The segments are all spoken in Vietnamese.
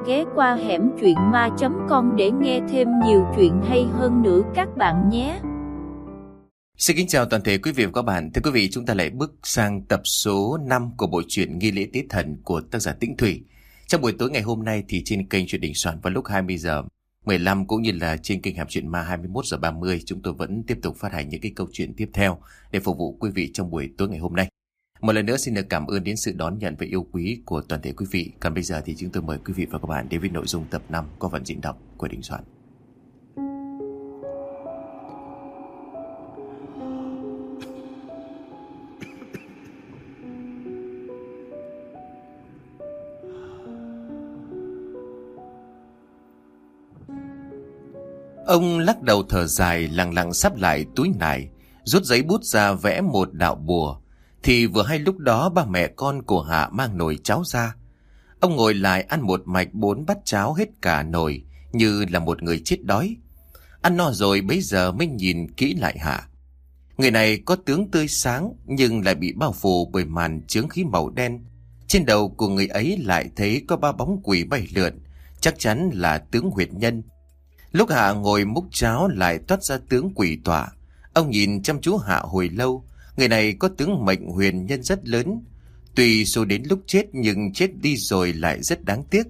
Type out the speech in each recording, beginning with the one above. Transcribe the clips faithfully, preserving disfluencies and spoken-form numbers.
ghé qua hẻm truyện ma chấm com để nghe thêm nhiều chuyện hay hơn nữa các bạn nhé. Xin kính chào toàn thể quý vị và các bạn. Thưa quý vị, chúng ta lại bước sang tập số năm của bộ truyện Nghi lễ tế thần của tác giả Tĩnh Thủy. Trong buổi tối ngày hôm nay thì trên kênh Truyện Đình Soạn vào lúc hai mươi giờ mười lăm cũng như là trên kênh Hẻm Truyện Ma hai mươi mốt giờ ba mươi, chúng tôi vẫn tiếp tục phát hành những cái câu chuyện tiếp theo để phục vụ quý vị trong buổi tối ngày hôm nay. Một lần nữa xin được cảm ơn đến sự đón nhận và yêu quý của toàn thể quý vị. Còn bây giờ thì chúng tôi mời quý vị và các bạn đến với nội dung tập năm qua phần diễn đọc của Đình Soạn. Ông lắc đầu thở dài, lặng lặng sắp lại túi nải, rút giấy bút ra vẽ một đạo bùa. Thì vừa hay lúc đó ba mẹ con của Hạ mang nồi cháo ra. Ông ngồi lại ăn một mạch bốn bát cháo hết cả nồi, như là một người chết đói. Ăn no rồi bấy giờ mới nhìn kỹ lại Hạ. Người này có tướng tươi sáng nhưng lại bị bao phủ bởi màn chướng khí màu đen. Trên đầu của người ấy lại thấy có ba bóng quỷ bay lượn, chắc chắn là tướng huyệt nhân. Lúc Hạ ngồi múc cháo lại toát ra tướng quỷ tọa. Ông nhìn chăm chú Hạ hồi lâu. Người này có tướng mệnh huyền nhân rất lớn. Tuy số đến lúc chết nhưng chết đi rồi lại rất đáng tiếc.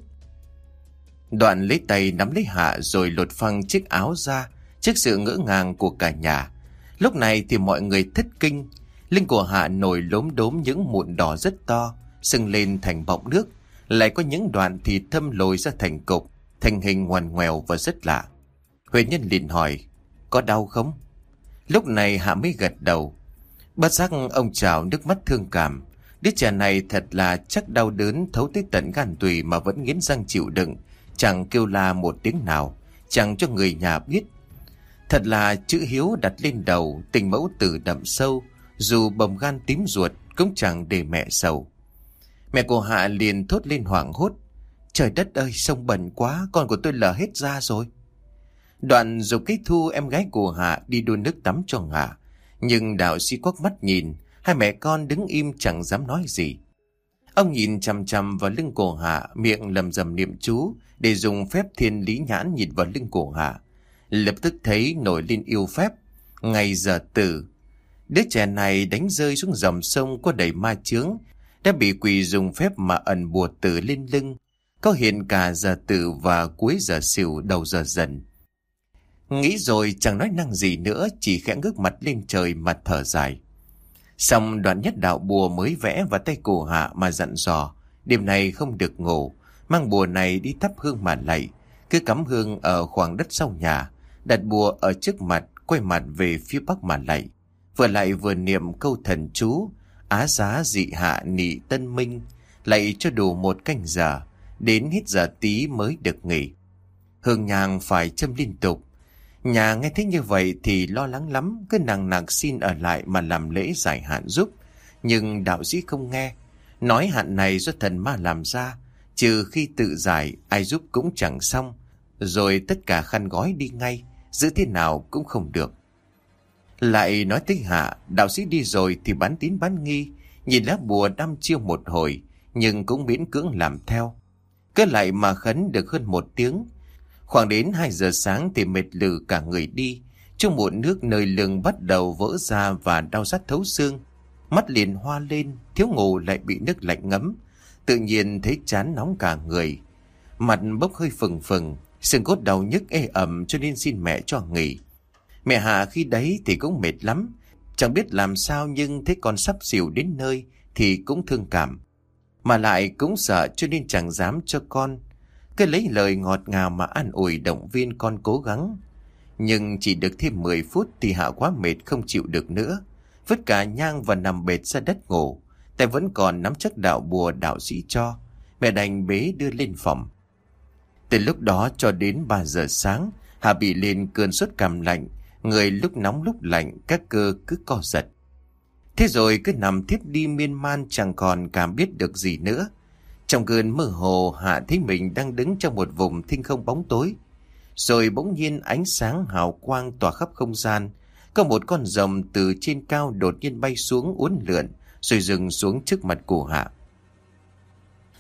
Đoạn lấy tay nắm lấy Hạ rồi lột phăng chiếc áo ra trước sự ngỡ ngàng của cả nhà. Lúc này thì mọi người thất kinh. Lưng của Hạ nổi lốm đốm những mụn đỏ rất to, sưng lên thành bọng nước. Lại có những đoạn thịt thâm lồi ra thành cục, thành hình ngoằn ngoèo và rất lạ. Huyền nhân liền hỏi, có đau không? Lúc này Hạ mới gật đầu. Bất giác ông trào nước mắt thương cảm. Đứa trẻ này thật là chắc đau đớn thấu tới tận gan tùy mà vẫn nghiến răng chịu đựng, chẳng kêu la một tiếng nào, chẳng cho người nhà biết. Thật là chữ hiếu đặt lên đầu, tình mẫu tử đậm sâu, dù bầm gan tím ruột cũng chẳng để mẹ sầu. Mẹ của Hạ liền thốt lên hoảng hốt, trời đất ơi, sông bẩn quá, con của tôi lở hết ra rồi. Đoạn dục cái Thu em gái của Hạ đi đun nước tắm cho Hạ. Nhưng đạo sĩ quắc mắt nhìn, hai mẹ con đứng im chẳng dám nói gì. Ông nhìn chằm chằm vào lưng của Hạ, miệng lầm rầm niệm chú để dùng phép thiên lý nhãn nhìn vào lưng của Hạ. Lập tức thấy nổi lên yêu phép, ngày giờ tử. Đứa trẻ này đánh rơi xuống dòng sông có đầy ma chướng, đã bị quỷ dùng phép mà ẩn bùa tử lên lưng, có hiện cả giờ tử và cuối giờ sửu đầu giờ dần. Nghĩ rồi chẳng nói năng gì nữa, chỉ khẽ ngước mặt lên trời mà thở dài. Xong đoạn nhất đạo bùa mới vẽ vào tay cổ Hạ mà dặn dò, đêm nay không được ngủ, mang bùa này đi thắp hương mà lạy, cứ cắm hương ở khoảng đất sau nhà, đặt bùa ở trước mặt, quay mặt về phía bắc mà lạy, vừa lạy vừa niệm câu thần chú, á giá dị hạ nị tân minh, lạy cho đủ một canh giờ, đến hết giờ tí mới được nghỉ. Hương nhang phải châm liên tục. Nhà nghe thấy như vậy thì lo lắng lắm, cứ nằng nặc xin ở lại mà làm lễ giải hạn giúp. Nhưng đạo sĩ không nghe, nói hạn này do thần ma làm ra, trừ khi tự giải ai giúp cũng chẳng xong. Rồi tất cả khăn gói đi ngay, giữ thế nào cũng không được. Lại nói tới Hạ, đạo sĩ đi rồi thì bán tín bán nghi, nhìn lá bùa đăm chiêu một hồi, nhưng cũng miễn cưỡng làm theo. Cứ lại mà khấn được hơn một tiếng. Khoảng đến hai giờ sáng thì mệt lử cả người đi, trong muộn nước nơi lưng bắt đầu vỡ ra và đau rát thấu xương. Mắt liền hoa lên, thiếu ngủ lại bị nước lạnh ngấm, tự nhiên thấy chán nóng cả người. Mặt bốc hơi phừng phừng, xương cốt đau nhức ê ẩm cho nên xin mẹ cho nghỉ. Mẹ Hạ khi đấy thì cũng mệt lắm, chẳng biết làm sao nhưng thấy con sắp xỉu đến nơi thì cũng thương cảm. Mà lại cũng sợ cho nên chẳng dám cho con. Cứ lấy lời ngọt ngào mà an ủi động viên con cố gắng. Nhưng chỉ được thêm mười phút thì Hạ quá mệt không chịu được nữa, vứt cả nhang và nằm bệt ra đất ngủ. Tay vẫn còn nắm chắc đạo bùa đạo sĩ cho, mẹ đành bế đưa lên phòng. Từ lúc đó cho đến ba giờ sáng, Hạ bị lên cơn sốt cảm lạnh, người lúc nóng lúc lạnh, các cơ cứ co giật. Thế rồi cứ nằm thiếp đi miên man, chẳng còn cảm biết được gì nữa. Trong cơn mơ hồ, Hạ thấy mình đang đứng trong một vùng thinh không bóng tối. Rồi bỗng nhiên ánh sáng hào quang tỏa khắp không gian. Có một con rồng từ trên cao đột nhiên bay xuống uốn lượn, rồi dừng xuống trước mặt của Hạ.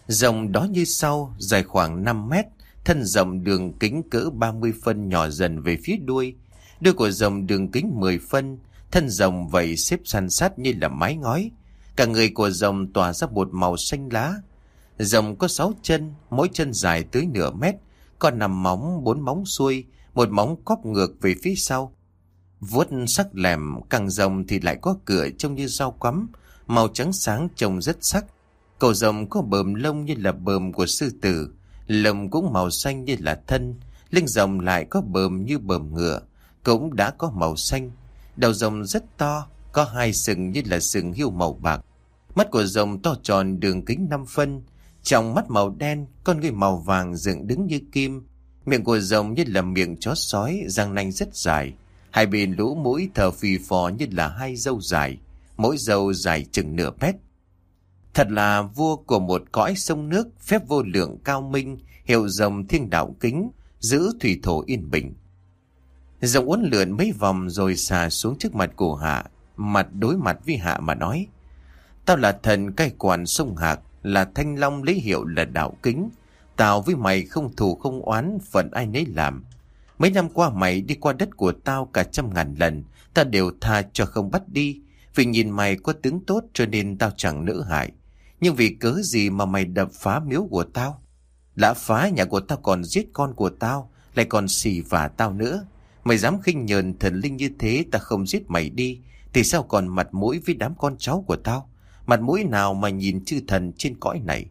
Rồng đó như sau, dài khoảng năm mét, thân rồng đường kính cỡ ba mươi phân nhỏ dần về phía đuôi. Đuôi của rồng đường kính mười phân, thân rồng vảy xếp san sát như là mái ngói. Cả người của rồng tỏa ra một màu xanh lá. Rồng có sáu chân, mỗi chân dài tới nửa mét, có năm móng, bốn móng xuôi, một móng cóp ngược về phía sau. Vuốt sắc lẹm, càng rồng thì lại có cửa trông như dao quắm, màu trắng sáng trông rất sắc. Cổ rồng có bờm lông như là bờm của sư tử, lông cũng màu xanh như là thân. Lưng rồng lại có bờm như bờm ngựa, cũng đã có màu xanh. Đầu rồng rất to, có hai sừng như là sừng hươu màu bạc. Mắt của rồng to tròn đường kính năm phân, trong mắt màu đen, con ngươi màu vàng dựng đứng như kim. Miệng của rồng như là miệng chó sói, răng nanh rất dài. Hai bên lỗ mũi thở phì phò như là hai râu dài, mỗi râu dài chừng nửa mét. Thật là vua của một cõi sông nước, phép vô lượng cao minh, hiệu rồng thiên đạo kính, giữ thủy thổ yên bình. Rồng uốn lượn mấy vòng rồi xà xuống trước mặt của Hạ, mặt đối mặt với Hạ mà nói: Tao là thần cai quản sông Hạc, là thanh long lấy hiệu là đạo kính. Tao với mày không thù không oán, phận ai nấy làm. Mấy năm qua mày đi qua đất của tao cả trăm ngàn lần, ta đều tha cho không bắt đi. Vì nhìn mày có tướng tốt cho nên tao chẳng nỡ hại. Nhưng vì cớ gì mà mày đập phá miếu của tao? Đã phá nhà của tao còn giết con của tao, lại còn xỉ vả tao nữa. Mày dám khinh nhờn thần linh như thế, ta không giết mày đi thì sao còn mặt mũi với đám con cháu của tao? Mặt mũi nào mà nhìn chư thần trên cõi này?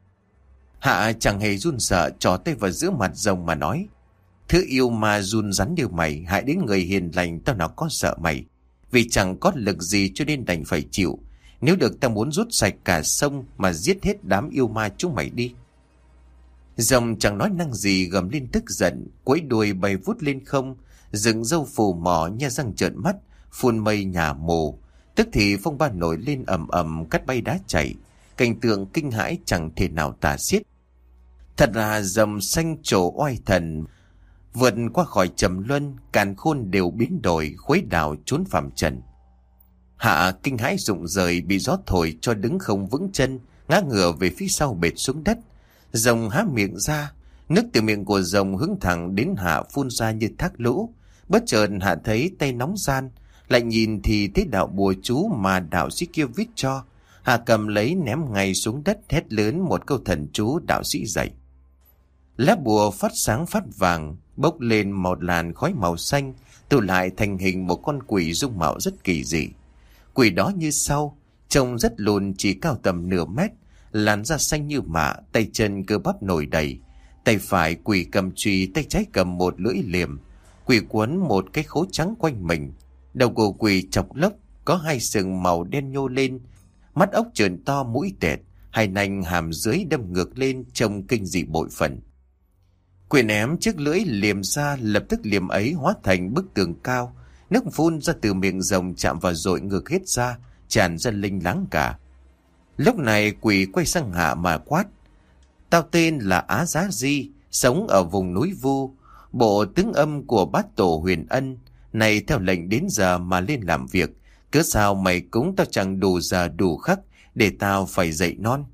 Hạ chẳng hề run sợ, trỏ tay vào giữa mặt rồng mà nói: Thứ yêu ma run rắn như mày, hại đến người hiền lành, tao nào có sợ mày. Vì chẳng có lực gì cho nên đành phải chịu. Nếu được tao muốn rút sạch cả sông mà giết hết đám yêu ma chúng mày đi. Rồng chẳng nói năng gì, gầm lên tức giận, quẫy đuôi bay vút lên không, dựng râu phù mỏ, nhe răng trợn mắt, phun mây nhà mồ. Tức thì phong ba nổi lên ầm ầm, cắt bay đá chảy, cảnh tượng kinh hãi chẳng thể nào tả xiết. Thật là rồng xanh trổ oai thần, vượt qua khỏi trầm luân, càn khôn đều biến đổi, khuấy đảo trốn phàm trần. Hạ kinh hãi rụng rời, bị gió thổi cho đứng không vững chân, ngã ngửa về phía sau bệt xuống đất. Rồng há miệng ra, nước từ miệng của rồng hướng thẳng đến Hạ phun ra như thác lũ. Bất chợt Hạ thấy tay nóng gian, lại nhìn thì thấy đạo bùa chú mà đạo sĩ kia viết cho. Hạ cầm lấy ném ngay xuống đất, hét lớn một câu thần chú đạo sĩ dạy. Lá bùa phát sáng phát vàng, bốc lên một làn khói màu xanh, tụ lại thành hình một con quỷ dung mạo rất kỳ dị. Quỷ đó như sau, trông rất lùn, chỉ cao tầm nửa mét, làn da xanh như mạ, tay chân cơ bắp nổi đầy. Tay phải quỷ cầm chùy, tay trái cầm một lưỡi liềm. Quỷ quấn một cái khố trắng quanh mình. Đầu của quỷ chọc lốc, có hai sừng màu đen nhô lên, mắt ốc trợn to, mũi tẹt, hai nanh hàm dưới đâm ngược lên, trông kinh dị bội phần. Quỷ ném chiếc lưỡi liềm ra, lập tức liềm ấy hóa thành bức tường cao. Nước phun ra từ miệng rồng chạm vào dội ngược hết ra, tràn ra linh láng cả. Lúc này quỷ quay sang Hạ mà quát: Tao tên là Á Giá Di, sống ở vùng núi Vu, bộ tướng âm của bát tổ Huyền Ân. Này theo lệnh đến giờ mà lên làm việc, cớ sao mày cúng tao chẳng đủ giờ đủ khắc để tao phải dậy non?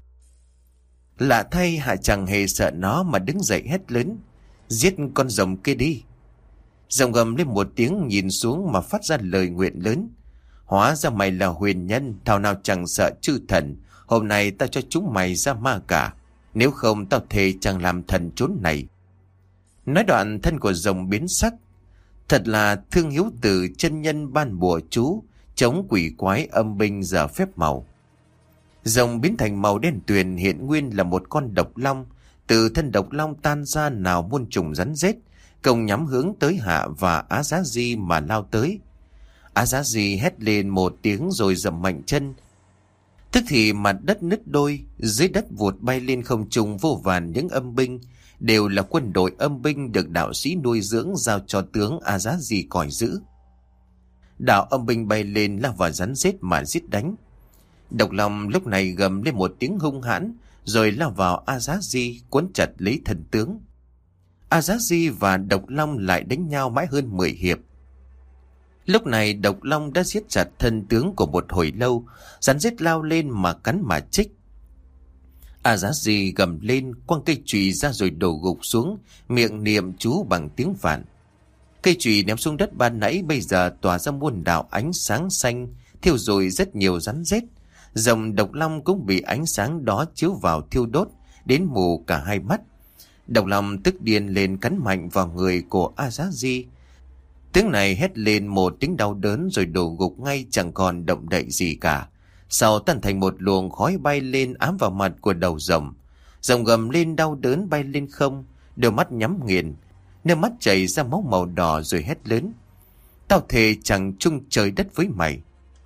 Lạ thay, Hạ chẳng hề sợ nó mà đứng dậy hét lớn: Giết con rồng kia đi! Rồng gầm lên một tiếng, nhìn xuống mà phát ra lời nguyện lớn: Hóa ra mày là huyền nhân, thảo nào chẳng sợ chư thần. Hôm nay tao cho chúng mày ra ma cả, nếu không tao thề chẳng làm thần chốn này. Nói đoạn thân của rồng biến sắc. Thật là thương hiếu từ chân nhân ban bùa chú, chống quỷ quái âm binh giờ phép màu. Rồng biến thành màu đen tuyền, hiện nguyên là một con độc long. Từ thân độc long tan ra nào muôn trùng rắn rết, công nhắm hướng tới Hạ và Á Giá Di mà lao tới. Á Giá Di hét lên một tiếng rồi dậm mạnh chân. Tức thì mặt đất nứt đôi, dưới đất vụt bay lên không trung vô vàn những âm binh, đều là quân đội âm binh được đạo sĩ nuôi dưỡng giao cho tướng Á Giá Di còi giữ. Đạo âm binh bay lên lao vào rắn rết mà giết đánh. Độc long lúc này gầm lên một tiếng hung hãn, rồi lao vào Á Giá Di cuốn chặt lấy thần tướng. Á Giá Di và độc long lại đánh nhau mãi hơn mười hiệp. Lúc này độc long đã siết chặt thân tướng của một hồi lâu, rắn rết lao lên mà cắn mà chích. A Giá Di gầm lên, quăng cây chùy ra rồi đổ gục xuống, miệng niệm chú bằng tiếng Phạn. Cây chùy ném xuống đất ban nãy bây giờ tỏa ra muôn đạo ánh sáng xanh, thiêu rụi rất nhiều rắn rết. Rồng độc long cũng bị ánh sáng đó chiếu vào thiêu đốt, đến mù cả hai mắt. Độc long tức điên lên cắn mạnh vào người của A Giá Di. Tiếng này hét lên một tiếng đau đớn rồi đổ gục ngay, chẳng còn động đậy gì cả. Sau tan thành một luồng khói bay lên ám vào mặt của đầu rồng. Rồng gầm lên đau đớn bay lên không, đôi mắt nhắm nghiền, nước mắt chảy ra máu màu đỏ rồi hét lớn: "Tao thề chẳng chung trời đất với mày!"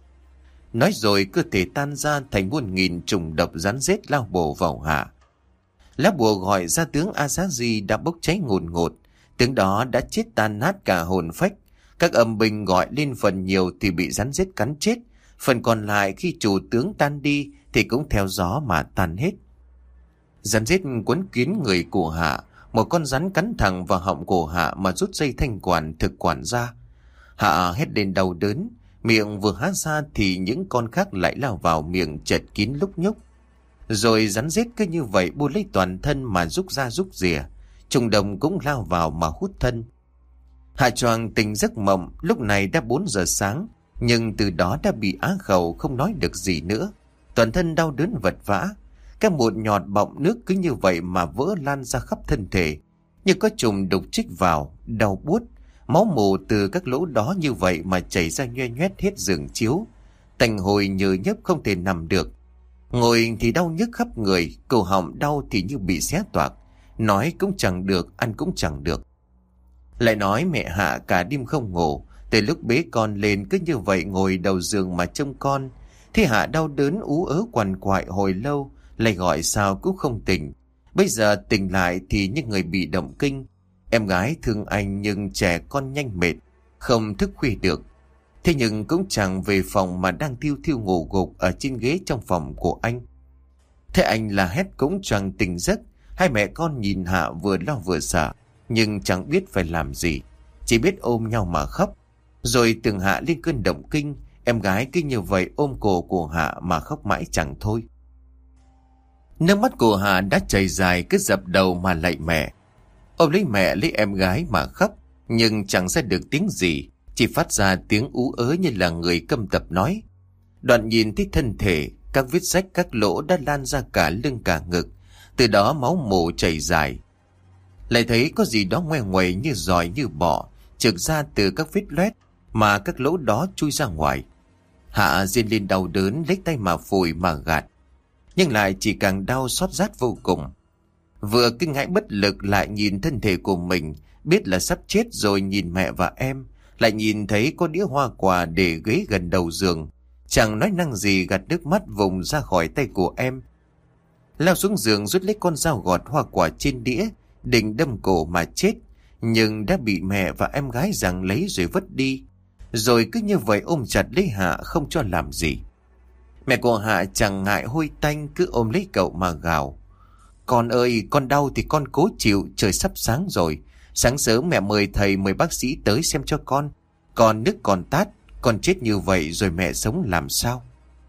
Nói rồi cơ thể tan ra thành muôn nghìn trùng độc rắn rết lao bổ vào Hạ. Lá bùa gọi ra tướng A Giá Di đã bốc cháy ngùn ngụt, tướng đó đã chết tan nát cả hồn phách. Các âm binh gọi lên phần nhiều thì bị rắn rết cắn chết, phần còn lại khi chủ tướng tan đi thì cũng theo gió mà tan hết. Rắn rết quấn kín người của Hạ, một con rắn cắn thẳng vào họng của Hạ mà rút dây thanh quản thực quản ra. Hạ hét lên đau đớn, miệng vừa há ra thì những con khác lại lao vào miệng chật kín lúc nhúc. Rồi rắn rết cứ như vậy bu lấy toàn thân mà rúc ra rúc rỉa, trùng đồng cũng lao vào mà hút thân. Hạ choàng tỉnh giấc mộng, lúc này đã bốn giờ sáng, nhưng từ đó đã bị á khẩu không nói được gì nữa. Toàn thân đau đớn vật vã, các một nhọt bọng nước cứ như vậy mà vỡ lan ra khắp thân thể, như có trùng đục chích vào, đau buốt. Máu mù từ các lỗ đó như vậy mà chảy ra nhoe nhoét hết giường chiếu, tành hồi nhừ nhớp không thể nằm được. Ngồi thì đau nhức khắp người, cổ họng đau thì như bị xé toạc, nói cũng chẳng được, ăn cũng chẳng được. Lại nói mẹ Hạ cả đêm không ngủ, từ lúc bế con lên cứ như vậy ngồi đầu giường mà trông con. Thì Hạ đau đớn ú ớ quằn quại hồi lâu, lại gọi sao cũng không tỉnh. Bây giờ tỉnh lại thì như người bị động kinh. Em gái thương anh nhưng trẻ con nhanh mệt, không thức khuya được. Thế nhưng cũng chẳng về phòng mà đang thiêu thiêu ngủ gục ở trên ghế trong phòng của anh. Thế anh là hét cũng chẳng tỉnh giấc. Hai mẹ con nhìn Hạ vừa lo vừa sợ, nhưng chẳng biết phải làm gì, chỉ biết ôm nhau mà khóc. Rồi từng Hạ lên cơn động kinh, em gái cứ như vậy ôm cổ của Hạ mà khóc mãi chẳng thôi. Nước mắt của Hạ đã chảy dài, cứ dập đầu mà lạy mẹ. Ôm lấy mẹ lấy em gái mà khóc, nhưng chẳng ra được tiếng gì, chỉ phát ra tiếng ú ớ như là người câm tập nói. Đoạn nhìn thấy thân thể, các vết rách các lỗ đã lan ra cả lưng cả ngực, từ đó máu mù chảy dài. Lại thấy có gì đó ngoe ngoẩy như giòi như bọ trượt ra từ các vết loét mà các lỗ đó chui ra ngoài. Hạ rên lên đau đớn, lấy tay mà phủi mà gạt, nhưng lại chỉ càng đau xót rát vô cùng. Vừa kinh hãi bất lực lại nhìn thân thể của mình, biết là sắp chết rồi, nhìn mẹ và em, lại nhìn thấy có đĩa hoa quả để ghế gần đầu giường, chẳng nói năng gì gạt nước mắt vùng ra khỏi tay của em. Lao xuống giường rút lấy con dao gọt hoa quả trên đĩa, định đâm cổ mà chết, nhưng đã bị mẹ và em gái giằng lấy rồi vứt đi. Rồi cứ như vậy ôm chặt lấy Hạ không cho làm gì. Mẹ của Hạ chẳng ngại hôi tanh, cứ ôm lấy cậu mà gào: "Con ơi, con đau thì con cố chịu, trời sắp sáng rồi. Sáng sớm mẹ mời thầy mời bác sĩ tới xem cho con. Con nức còn tát, con chết như vậy rồi mẹ sống làm sao?"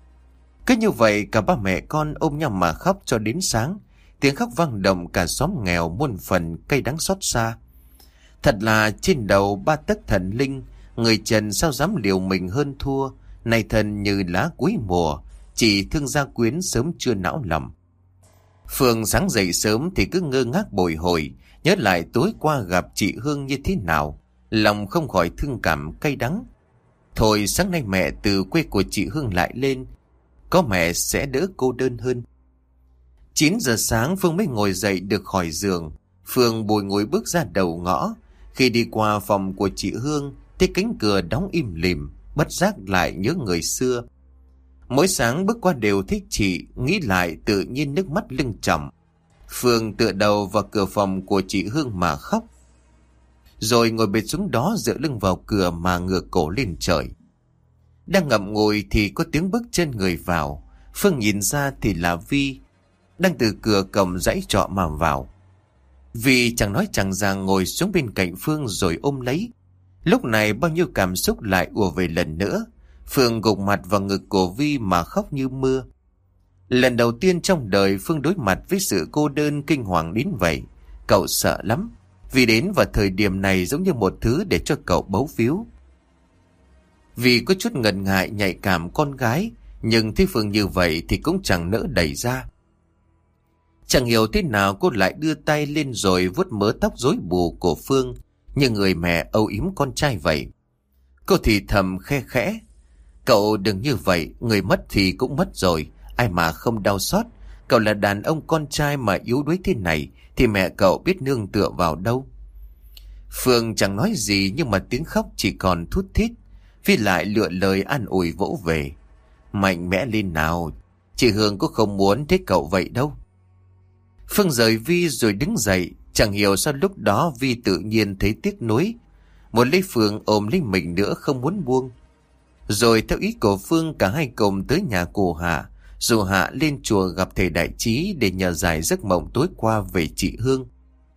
Cứ như vậy cả ba mẹ con ôm nhau mà khóc cho đến sáng. Tiếng khóc vang động cả xóm nghèo muôn phần cay đắng xót xa. Thật là trên đầu ba tấc thần linh, người trần sao dám liều mình hơn thua. Này thần như lá cuối mùa, chỉ thương gia quyến sớm chưa não lòng. Phương sáng dậy sớm thì cứ ngơ ngác bồi hồi, nhớ lại tối qua gặp chị Hương như thế nào, lòng không khỏi thương cảm cay đắng. Thôi sáng nay mẹ từ quê của chị Hương lại lên, có mẹ sẽ đỡ cô đơn hơn. Chín giờ sáng Phương mới ngồi dậy được khỏi giường. Phương bồi ngồi bước ra đầu ngõ. Khi đi qua phòng của chị Hương, thấy cánh cửa đóng im lìm, bất giác lại nhớ người xưa. Mỗi sáng bước qua đều thấy chị, nghĩ lại tự nhiên nước mắt lưng tròng. Phương tựa đầu vào cửa phòng của chị Hương mà khóc, rồi ngồi bệt xuống đó dựa lưng vào cửa mà ngửa cổ lên trời. Đang ngậm ngùi thì có tiếng bước chân người vào. Phương nhìn ra thì là Vi, đang từ cửa cổng dãy trọ mà vào. Vi chẳng nói chẳng rằng ngồi xuống bên cạnh Phương rồi ôm lấy. Lúc này bao nhiêu cảm xúc lại ùa về lần nữa. Phương gục mặt vào ngực của Vi mà khóc như mưa. Lần đầu tiên trong đời Phương đối mặt với sự cô đơn kinh hoàng đến vậy. Cậu sợ lắm, vì đến vào thời điểm này giống như một thứ để cho cậu bấu víu. Vì có chút ngần ngại nhạy cảm con gái, nhưng thấy Phương như vậy thì cũng chẳng nỡ đẩy ra. Chẳng hiểu thế nào cô lại đưa tay lên rồi vuốt mớ tóc rối bù của Phương, như người mẹ âu yếm con trai vậy. Cô thì thầm khe khẽ: cậu đừng như vậy, người mất thì cũng mất rồi, ai mà không đau xót. Cậu là đàn ông con trai mà yếu đuối thế này thì mẹ cậu biết nương tựa vào đâu. Phương chẳng nói gì, nhưng mà tiếng khóc chỉ còn thút thít. Vi lại lựa lời an ủi vỗ về: mạnh mẽ lên nào, chị Hương cũng không muốn thế cậu vậy đâu. Phương rời Vi rồi đứng dậy. Chẳng hiểu sao lúc đó Vi tự nhiên thấy tiếc nuối, muốn lấy Phương ôm lấy mình nữa, không muốn buông. Rồi theo ý của Phương, cả hai cùng tới nhà của Hạ, dù Hạ lên chùa gặp thầy Đại Trí để nhờ giải giấc mộng tối qua về chị Hương.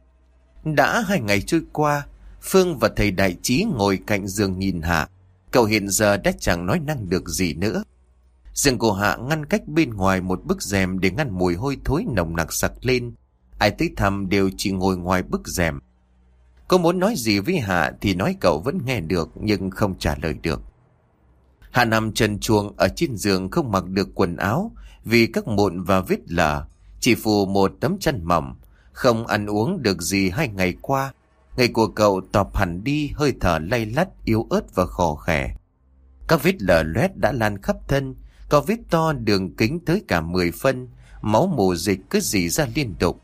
Đã hai ngày trôi qua, Phương và thầy Đại Trí ngồi cạnh giường nhìn Hạ. Cậu hiện giờ đã chẳng nói năng được gì nữa. Giường của Hạ ngăn cách bên ngoài một bức rèm để ngăn mùi hôi thối nồng nặc sặc lên. Ai tới thăm đều chỉ ngồi ngoài bức rèm. Cô muốn nói gì với Hạ thì nói cậu vẫn nghe được, nhưng không trả lời được. Hạ nằm trần truồng ở trên giường, không mặc được quần áo vì các mụn và vết lở, chỉ phủ một tấm chăn mỏng. Không ăn uống được gì hai ngày qua. Ngày của cậu tọp hẳn đi, hơi thở lay lắt, yếu ớt và khò khè. Các vết lở loét đã lan khắp thân, có vết to đường kính tới cả mười phân, máu mù dịch cứ rỉ ra liên tục.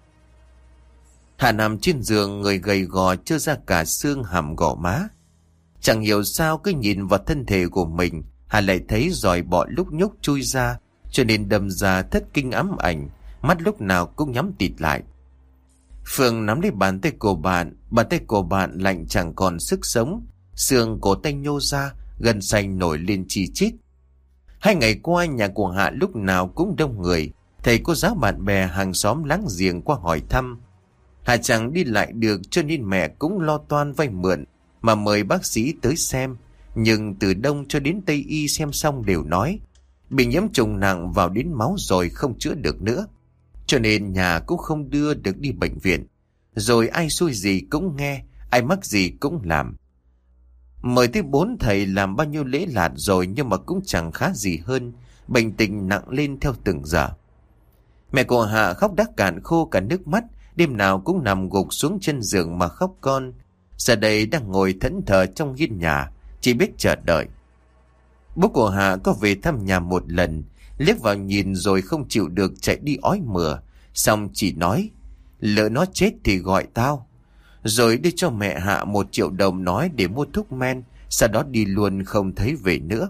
Hạ nằm trên giường, người gầy gò trơ ra cả xương hàm gò má. Chẳng hiểu sao cứ nhìn vào thân thể của mình, Hạ lại thấy giòi bọ lúc nhúc chui ra, cho nên đâm ra thất kinh ám ảnh, mắt lúc nào cũng nhắm tịt lại. Phương nắm lấy bàn tay của bạn, bàn tay của bạn lạnh chẳng còn sức sống, xương cổ tay nhô ra, gân xanh nổi lên chi chít. Hai ngày qua nhà của Hạ lúc nào cũng đông người, thầy cô giáo bạn bè hàng xóm láng giềng qua hỏi thăm. Hạ chẳng đi lại được cho nên mẹ cũng lo toan vay mượn mà mời bác sĩ tới xem. Nhưng từ đông cho đến tây y xem xong đều nói bị nhiễm trùng nặng vào đến máu rồi, không chữa được nữa. Cho nên nhà cũng không đưa được đi bệnh viện. Rồi ai xui gì cũng nghe, ai mắc gì cũng làm. Mời tới bốn thầy làm bao nhiêu lễ lạt rồi, nhưng mà cũng chẳng khá gì hơn. Bệnh tình nặng lên theo từng giờ. Mẹ của Hạ khóc đắc cạn khô cả nước mắt, đêm nào cũng nằm gục xuống chân giường mà khóc con. Giờ đây đang ngồi thẫn thờ trong hiên nhà, chỉ biết chờ đợi. Bố của Hạ có về thăm nhà một lần, liếc vào nhìn rồi không chịu được chạy đi ói mửa, xong chỉ nói: lỡ nó chết thì gọi tao. Rồi đưa cho mẹ Hạ một triệu đồng nói để mua thuốc men, sau đó đi luôn không thấy về nữa.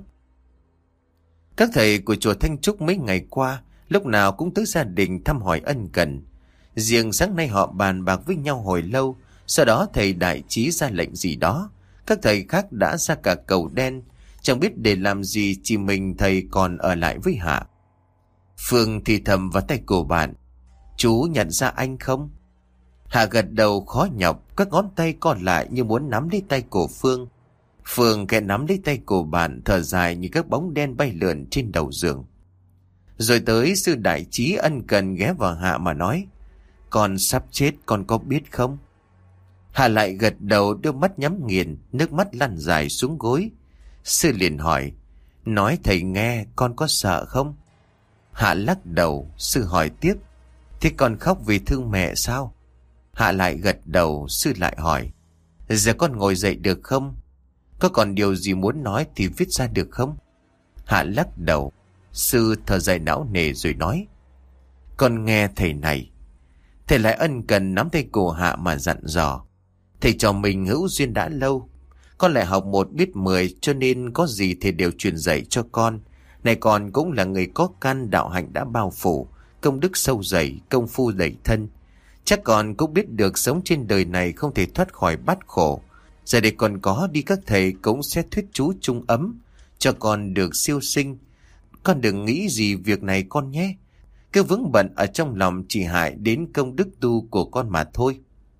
Các thầy của chùa Thanh Trúc mấy ngày qua lúc nào cũng tới gia đình thăm hỏi ân cần. Riêng sáng nay họ bàn bạc với nhau hồi lâu, sau đó thầy Đại Trí ra lệnh gì đó. Các thầy khác đã ra cả cầu đen, chẳng biết để làm gì, chỉ mình thầy còn ở lại với Hạ. Phương thì thầm vào tay của bạn: chú nhận ra anh không? Hạ gật đầu khó nhọc, các ngón tay còn lại như muốn nắm lấy tay của Phương. Phương kẻ nắm lấy tay của bạn, thở dài như các bóng đen bay lượn trên đầu giường. Rồi tới sư Đại Trí ân cần ghé vào Hạ mà nói: con sắp chết, con có biết không? Hạ lại gật đầu, đưa mắt nhắm nghiền, nước mắt lăn dài xuống gối. Sư liền hỏi: nói thầy nghe, con có sợ không? Hạ lắc đầu. Sư hỏi tiếp: thế con khóc vì thương mẹ sao? Hạ lại gật đầu. Sư lại hỏi: giờ con ngồi dậy được không? Có còn điều gì muốn nói thì viết ra được không? Hạ lắc đầu. Sư thở dài não nề rồi nói: con nghe thầy này. Thầy lại ân cần nắm tay của Hạ mà dặn dò: thầy trò mình hữu duyên đã lâu, con lại học một biết mười, cho nên có gì thì đều truyền dạy cho con. Này con cũng là người có căn, đạo hạnh đã bao phủ, công đức sâu dày, công phu đầy thân. Chắc con cũng biết được sống trên đời này không thể thoát khỏi bát khổ. Giờ đây con có đi, các thầy cũng sẽ thuyết chú chung ấm cho con được siêu sinh. Con đừng nghĩ gì việc này con nhé. Cứ vướng bận ở trong lòng chỉ hại đến công đức tu của con mà thôi.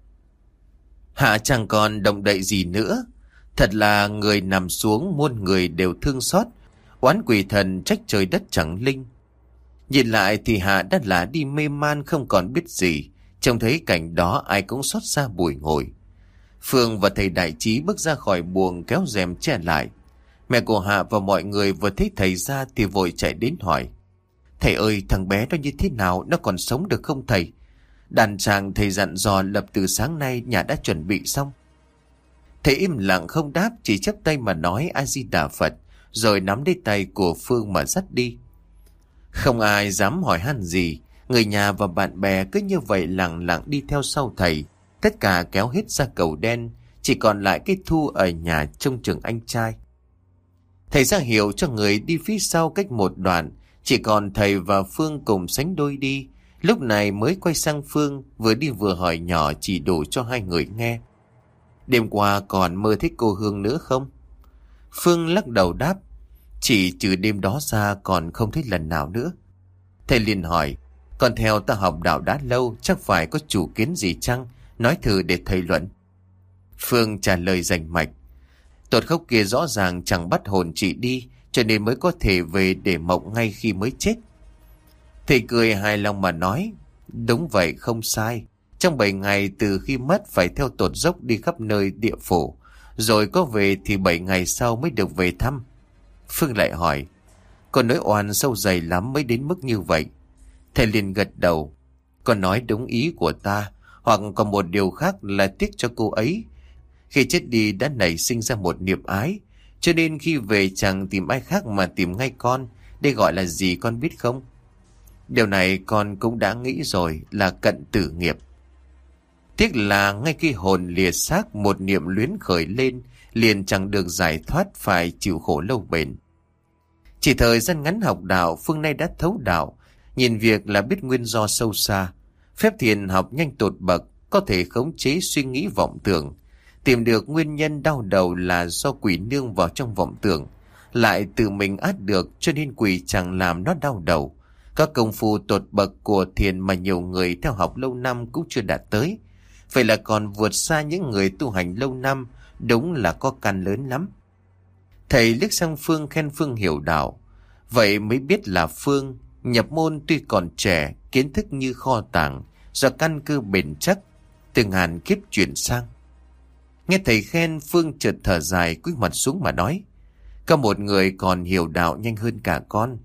Hạ chẳng còn động đậy gì nữa. Thật là người nằm xuống muôn người đều thương xót, oán quỷ thần trách trời đất chẳng linh. Nhìn lại thì Hạ đã là đi mê man không còn biết gì. Trông thấy cảnh đó ai cũng xót xa bùi ngồi. Phương và thầy Đại Trí bước ra khỏi buồng kéo rèm che lại. Mẹ của Hạ và mọi người vừa thấy thầy ra thì vội chạy đến hỏi: "Thầy ơi, thằng bé nó như thế nào, nó còn sống được không thầy? Đàn tràng thầy dặn dò lập từ sáng nay nhà đã chuẩn bị xong." Thầy im lặng không đáp, chỉ chắp tay mà nói A Di Đà Phật, rồi nắm lấy tay của Phương mà dắt đi. Không ai dám hỏi han gì, người nhà và bạn bè cứ như vậy lặng lặng đi theo sau thầy. Tất cả kéo hết ra cầu đen, chỉ còn lại cái Thu ở nhà trông chừng anh trai. Thầy ra hiệu cho người đi phía sau cách một đoạn, chỉ còn thầy và Phương cùng sánh đôi đi. Lúc này mới quay sang Phương, vừa đi vừa hỏi nhỏ chỉ đủ cho hai người nghe: "Đêm qua còn mơ thấy cô Hương nữa không?" Phương lắc đầu đáp: "Chỉ trừ đêm đó ra còn không thấy lần nào nữa." Thầy liền hỏi: "Còn theo ta học đạo đã lâu, chắc phải có chủ kiến gì chăng? Nói thử để thầy luận." Phương trả lời rành mạch: "Tột khốc kia rõ ràng chẳng bắt hồn chị đi, cho nên mới có thể về để mộng ngay khi mới chết." Thầy cười hài lòng mà nói: "Đúng vậy, không sai. Trong bảy ngày từ khi mất phải theo tột dốc đi khắp nơi địa phủ, rồi có về thì bảy ngày sau mới được về thăm." Phương lại hỏi: "Con nỗi oan sâu dày lắm mới đến mức như vậy?" Thầy liền gật đầu: "Con nói đúng ý của ta, hoặc còn một điều khác là tiếc cho cô ấy. Khi chết đi đã nảy sinh ra một niệm ái, cho nên khi về chẳng tìm ai khác mà tìm ngay con. Đây gọi là gì con biết không?" "Điều này con cũng đã nghĩ rồi, là cận tử nghiệp. Tiếc là ngay khi hồn lìa xác, một niệm luyến khởi lên, liền chẳng được giải thoát, phải chịu khổ lâu bền." Chỉ thời gian ngắn học đạo, Phương nay đã thấu đạo, nhìn việc là biết nguyên do sâu xa. Phép thiền học nhanh tột bậc, có thể khống chế suy nghĩ vọng tưởng, tìm được nguyên nhân đau đầu là do quỷ nương vào trong vọng tưởng, lại tự mình át được, cho nên quỷ chẳng làm nó đau đầu. Các công phu tột bậc của thiền mà nhiều người theo học lâu năm cũng chưa đạt tới, vậy là còn vượt xa những người tu hành lâu năm, đúng là có căn lớn lắm. Thầy liếc sang Phương khen Phương hiểu đạo, vậy mới biết là Phương nhập môn tuy còn trẻ, kiến thức như kho tàng, do căn cơ bền chắc, từng ngàn kiếp chuyển sang. Nghe thầy khen, Phương chợt thở dài, cúi mặt xuống mà nói: "Có một người còn hiểu đạo nhanh hơn cả con."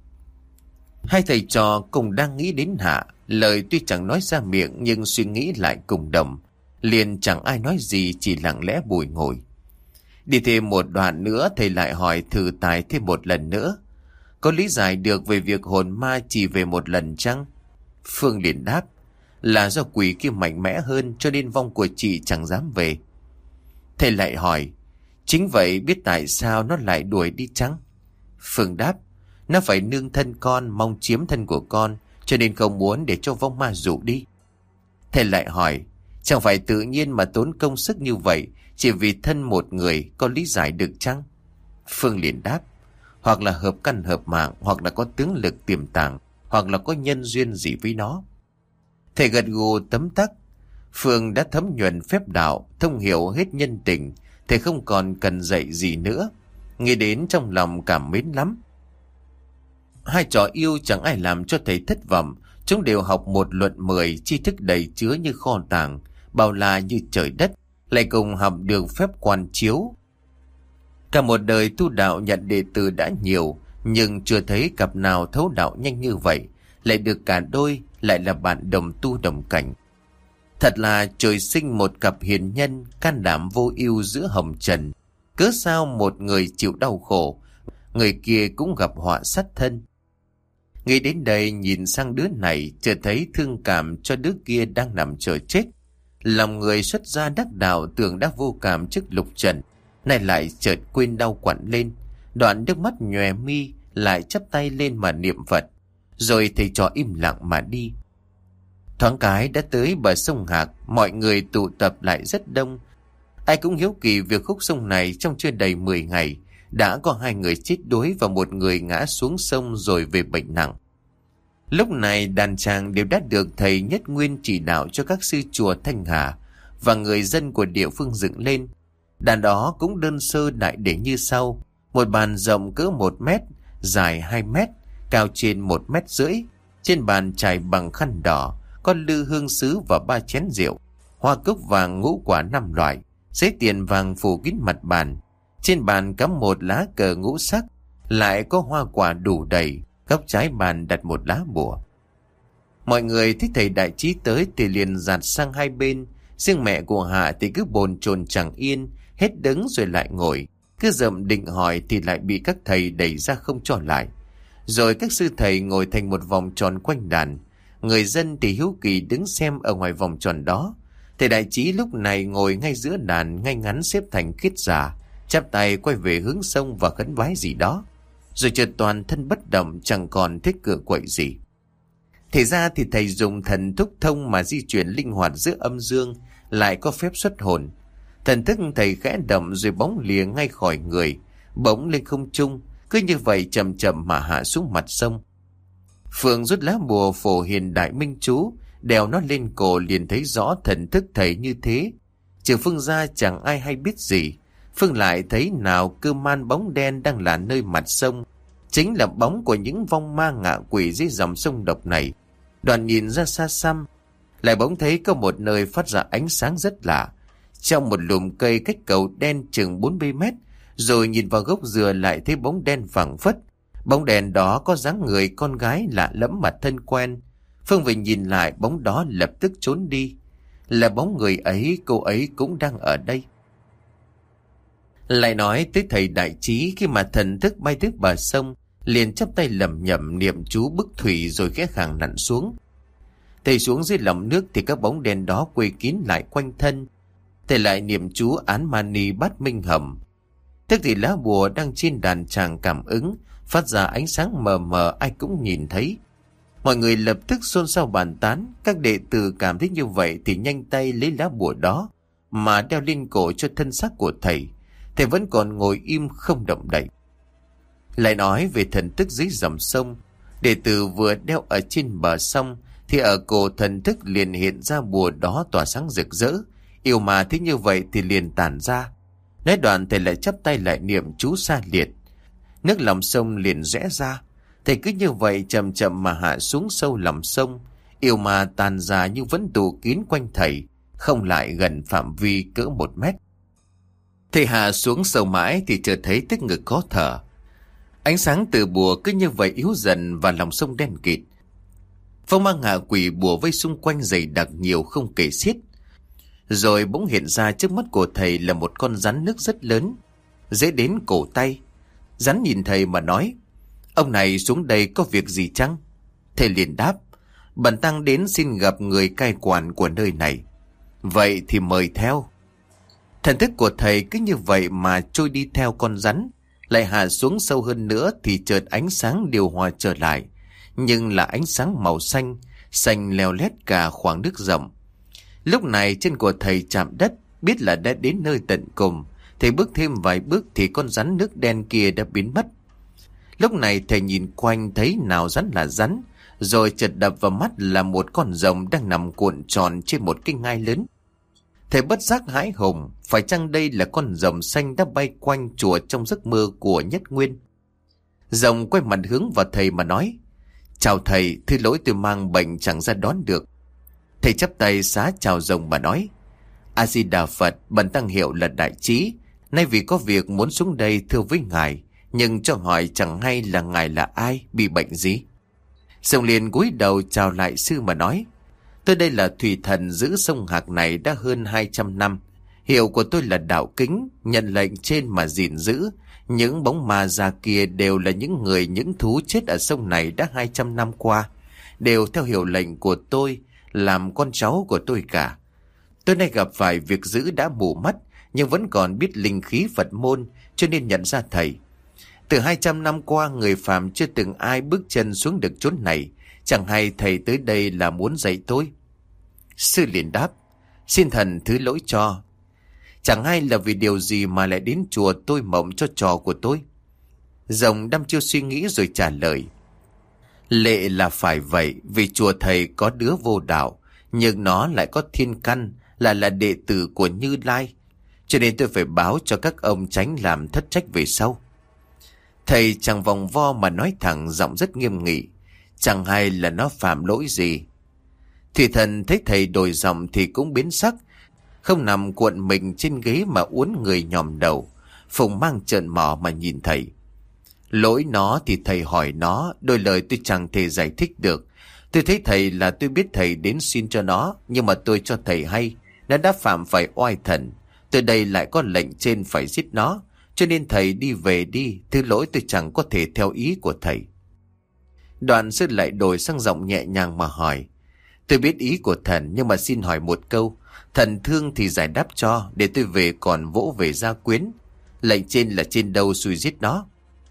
Hai thầy trò cùng đang nghĩ đến Hạ, lời tuy chẳng nói ra miệng nhưng suy nghĩ lại cùng đồng, liền chẳng ai nói gì, chỉ lặng lẽ bùi ngồi. Đi thêm một đoạn nữa, thầy lại hỏi thử tài thêm một lần nữa: "Có lý giải được về việc hồn ma chỉ về một lần chăng?" Phương liền đáp: "Là do quỷ kia mạnh mẽ hơn, cho nên vong của chị chẳng dám về." Thầy lại hỏi: "Chính vậy, biết tại sao nó lại đuổi đi chăng?" Phương đáp: "Nó phải nương thân con, mong chiếm thân của con, cho nên không muốn để cho vong ma dụ đi." Thầy lại hỏi: "Chẳng phải tự nhiên mà tốn công sức như vậy, chỉ vì thân một người, có lý giải được chăng?" Phương liền đáp: "Hoặc là hợp căn hợp mạng, hoặc là có tướng lực tiềm tàng, hoặc là có nhân duyên gì với nó." Thầy gật gù tấm tắc. Phương đã thấm nhuần phép đạo, thông hiểu hết nhân tình, thầy không còn cần dạy gì nữa. Nghĩ đến trong lòng cảm mến lắm. Hai trò yêu chẳng ai làm cho thầy thất vọng, chúng đều học một luận mười, tri thức đầy chứa như kho tàng, bao la như trời đất, lại cùng học được phép quan chiếu. Cả một đời tu đạo nhận đệ tử đã nhiều, nhưng chưa thấy cặp nào thấu đạo nhanh như vậy, lại được cả đôi, lại là bạn đồng tu đồng cảnh. Thật là trời sinh một cặp hiền nhân, can đảm vô ưu giữa hồng trần. Cớ sao một người chịu đau khổ, người kia cũng gặp họa sát thân. Nghĩ đến đây, nhìn sang đứa này, chợt thấy thương cảm cho đứa kia đang nằm chờ chết. Lòng người xuất gia đắc đạo tưởng đã vô cảm trước lục trần, nay lại chợt quên đau quặn lên. Đoạn nước mắt nhòe mi, lại chắp tay lên mà niệm Phật. Rồi thầy trò im lặng mà đi. Thoáng cái đã tới bờ sông Hạc, mọi người tụ tập lại rất đông. Ai cũng hiếu kỳ việc khúc sông này trong chưa đầy mười ngày đã có hai người chết đuối và một người ngã xuống sông rồi về bệnh nặng. Lúc này đàn tràng đều đã được thầy Nhất Nguyên chỉ đạo cho các sư chùa Thanh Hà và người dân của địa phương dựng lên. Đàn đó cũng đơn sơ đại để như sau: một bàn rộng cỡ một mét, dài hai mét, cao trên một mét rưỡi. Trên bàn trải bằng khăn đỏ, có lư hương sứ và ba chén rượu, hoa cúc vàng ngũ quả năm loại, giấy tiền vàng phủ kín mặt bàn. Trên bàn cắm một lá cờ ngũ sắc, lại có hoa quả đủ đầy, góc trái bàn đặt một lá bùa. Mọi người thấy thầy đại trí tới thì liền dạt sang hai bên. Riêng mẹ của Hạ thì cứ bồn chồn chẳng yên, hết đứng rồi lại ngồi. Cứ dậm định hỏi thì lại bị các thầy đẩy ra không cho lại. Rồi các sư thầy ngồi thành một vòng tròn quanh đàn. Người dân thì hiếu kỳ đứng xem ở ngoài vòng tròn đó. Thầy đại trí lúc này ngồi ngay giữa đàn, ngay ngắn xếp thành khiết giả, chắp tay quay về hướng sông và khấn vái gì đó. Rồi chợt toàn thân bất động, chẳng còn thích cựa quậy gì. Thì ra thì thầy dùng thần thúc thông mà di chuyển linh hoạt giữa âm dương, lại có phép xuất hồn. Thần thức thầy khẽ động rồi bóng lìa ngay khỏi người, bỗng lên không trung, cứ như vậy chậm chậm mà hạ xuống mặt sông. Phượng rút lá bùa phổ hiền đại minh chú, đèo nó lên cổ liền thấy rõ thần thức thầy như thế. Trừ Phương ra chẳng ai hay biết gì. Phương lại thấy nào cơ man bóng đen đang là nơi mặt sông, chính là bóng của những vong ma ngạ quỷ dưới dòng sông độc này. Đoàn nhìn ra xa xăm, lại bỗng thấy có một nơi phát ra ánh sáng rất lạ. Trong một lùm cây cách cầu đen chừng bốn mươi mét, rồi nhìn vào gốc dừa lại thấy bóng đen phảng phất. Bóng đèn đó có dáng người con gái lạ lẫm mà thân quen. Phương Vinh nhìn lại bóng đó lập tức trốn đi. Là bóng người ấy, cô ấy cũng đang ở đây. Lại nói tới thầy đại trí, khi mà thần thức bay tới bờ sông, liền chắp tay lẩm nhẩm niệm chú bức thủy rồi khẽ khàng nặn xuống. Thầy xuống dưới lòng nước thì các bóng đèn đó quây kín lại quanh thân. Thầy lại niệm chú án mani bát minh hầm. Tức thì lá bùa đang trên đàn tràng cảm ứng, phát ra ánh sáng mờ mờ ai cũng nhìn thấy. Mọi người lập tức xôn xao bàn tán. Các đệ tử cảm thấy như vậy thì nhanh tay lấy lá bùa đó mà đeo lên cổ cho thân xác của thầy. Thầy vẫn còn ngồi im không động đậy. Lại nói về thần thức dưới dòng sông, đệ tử vừa đeo ở trên bờ sông thì ở cổ thần thức liền hiện ra bùa đó tỏa sáng rực rỡ. Yêu mà thấy như vậy thì liền tản ra. Nói đoạn thầy lại chắp tay lại niệm chú xa liệt. Nước lòng sông liền rẽ ra. Thầy cứ như vậy chậm chậm mà hạ xuống sâu lòng sông. Yêu ma tàn ra nhưng vẫn tù kín quanh thầy, không lại gần phạm vi cỡ một mét. Thầy hạ xuống sâu mãi thì chợt thấy tức ngực khó thở. Ánh sáng từ bùa cứ như vậy yếu dần và lòng sông đen kịt. Phong mang hạ quỷ bùa vây xung quanh dày đặc nhiều không kể xiết. Rồi bỗng hiện ra trước mắt của thầy là một con rắn nước rất lớn, dễ đến cổ tay. Rắn nhìn thầy mà nói: "Ông này xuống đây có việc gì chăng?" Thầy liền đáp: "Bần tăng đến xin gặp người cai quản của nơi này." "Vậy thì mời theo." Thần thức của thầy cứ như vậy mà trôi đi theo con rắn. Lại hạ xuống sâu hơn nữa thì chợt ánh sáng điều hòa trở lại, nhưng là ánh sáng màu xanh, xanh leo lét cả khoảng nước rộng. Lúc này chân của thầy chạm đất, biết là đã đến nơi tận cùng. Thầy bước thêm vài bước thì con rắn nước đen kia đã biến mất. Lúc này thầy nhìn quanh thấy nào rắn là rắn, rồi chợt đập vào mắt là một con rồng đang nằm cuộn tròn trên một cái ngai lớn. Thầy bất giác hãi hùng, phải chăng đây là con rồng xanh đã bay quanh chùa trong giấc mơ của Nhất Nguyên? Rồng quay mặt hướng vào thầy mà nói: "Chào thầy, thứ lỗi tôi mang bệnh chẳng ra đón được." Thầy chắp tay xá chào rồng mà nói: "A Di Đà Phật, bần tăng hiệu là Đại Trí, nay vì có việc muốn xuống đây thưa với ngài, nhưng cho hỏi chẳng hay là ngài là ai, bị bệnh gì?" Rồng liền cúi đầu chào lại sư mà nói: "Tôi đây là thủy thần giữ sông Hạc này đã hơn hai trăm năm. Hiệu của tôi là Đạo Kính, nhận lệnh trên mà gìn giữ. Những bóng ma già kia đều là những người, những thú chết ở sông này đã hai trăm năm qua, đều theo hiệu lệnh của tôi, làm con cháu của tôi cả. Tôi nay gặp phải việc dữ đã mù mắt, nhưng vẫn còn biết linh khí Phật môn, cho nên nhận ra thầy. Từ hai trăm năm qua, người phàm chưa từng ai bước chân xuống được chốn này, chẳng hay thầy tới đây là muốn dạy tôi." Sư liền đáp: "Xin thần thứ lỗi cho. Chẳng hay là vì điều gì mà lại đến chùa tôi mộng cho trò của tôi?" Rồng đăm chiêu suy nghĩ rồi trả lời: "Lệ là phải vậy, vì chùa thầy có đứa vô đạo, nhưng nó lại có thiên căn, là là đệ tử của Như Lai, cho nên tôi phải báo cho các ông tránh làm thất trách về sau." Thầy chẳng vòng vo mà nói thẳng, giọng rất nghiêm nghị. Chẳng hay là nó phạm lỗi gì. Thủy Thần thấy thầy đổi giọng thì cũng biến sắc, không nằm cuộn mình trên ghế mà uốn người nhòm đầu, Phùng Mang trợn mỏ mà nhìn thầy. Lỗi nó thì thầy hỏi nó, đôi lời tôi chẳng thể giải thích được. Tôi thấy thầy là tôi biết thầy đến xin cho nó, nhưng mà tôi cho thầy hay, nó đã phạm phải oai thần. Từ đây lại có lệnh trên phải giết nó, cho nên thầy đi về đi, thứ lỗi tôi chẳng có thể theo ý của thầy. Đoạn sư lại đổi sang giọng nhẹ nhàng mà hỏi. Tôi biết ý của thần, nhưng mà xin hỏi một câu. Thần thương thì giải đáp cho, để tôi về còn vỗ về gia quyến. Lệnh trên là trên đâu xui giết nó.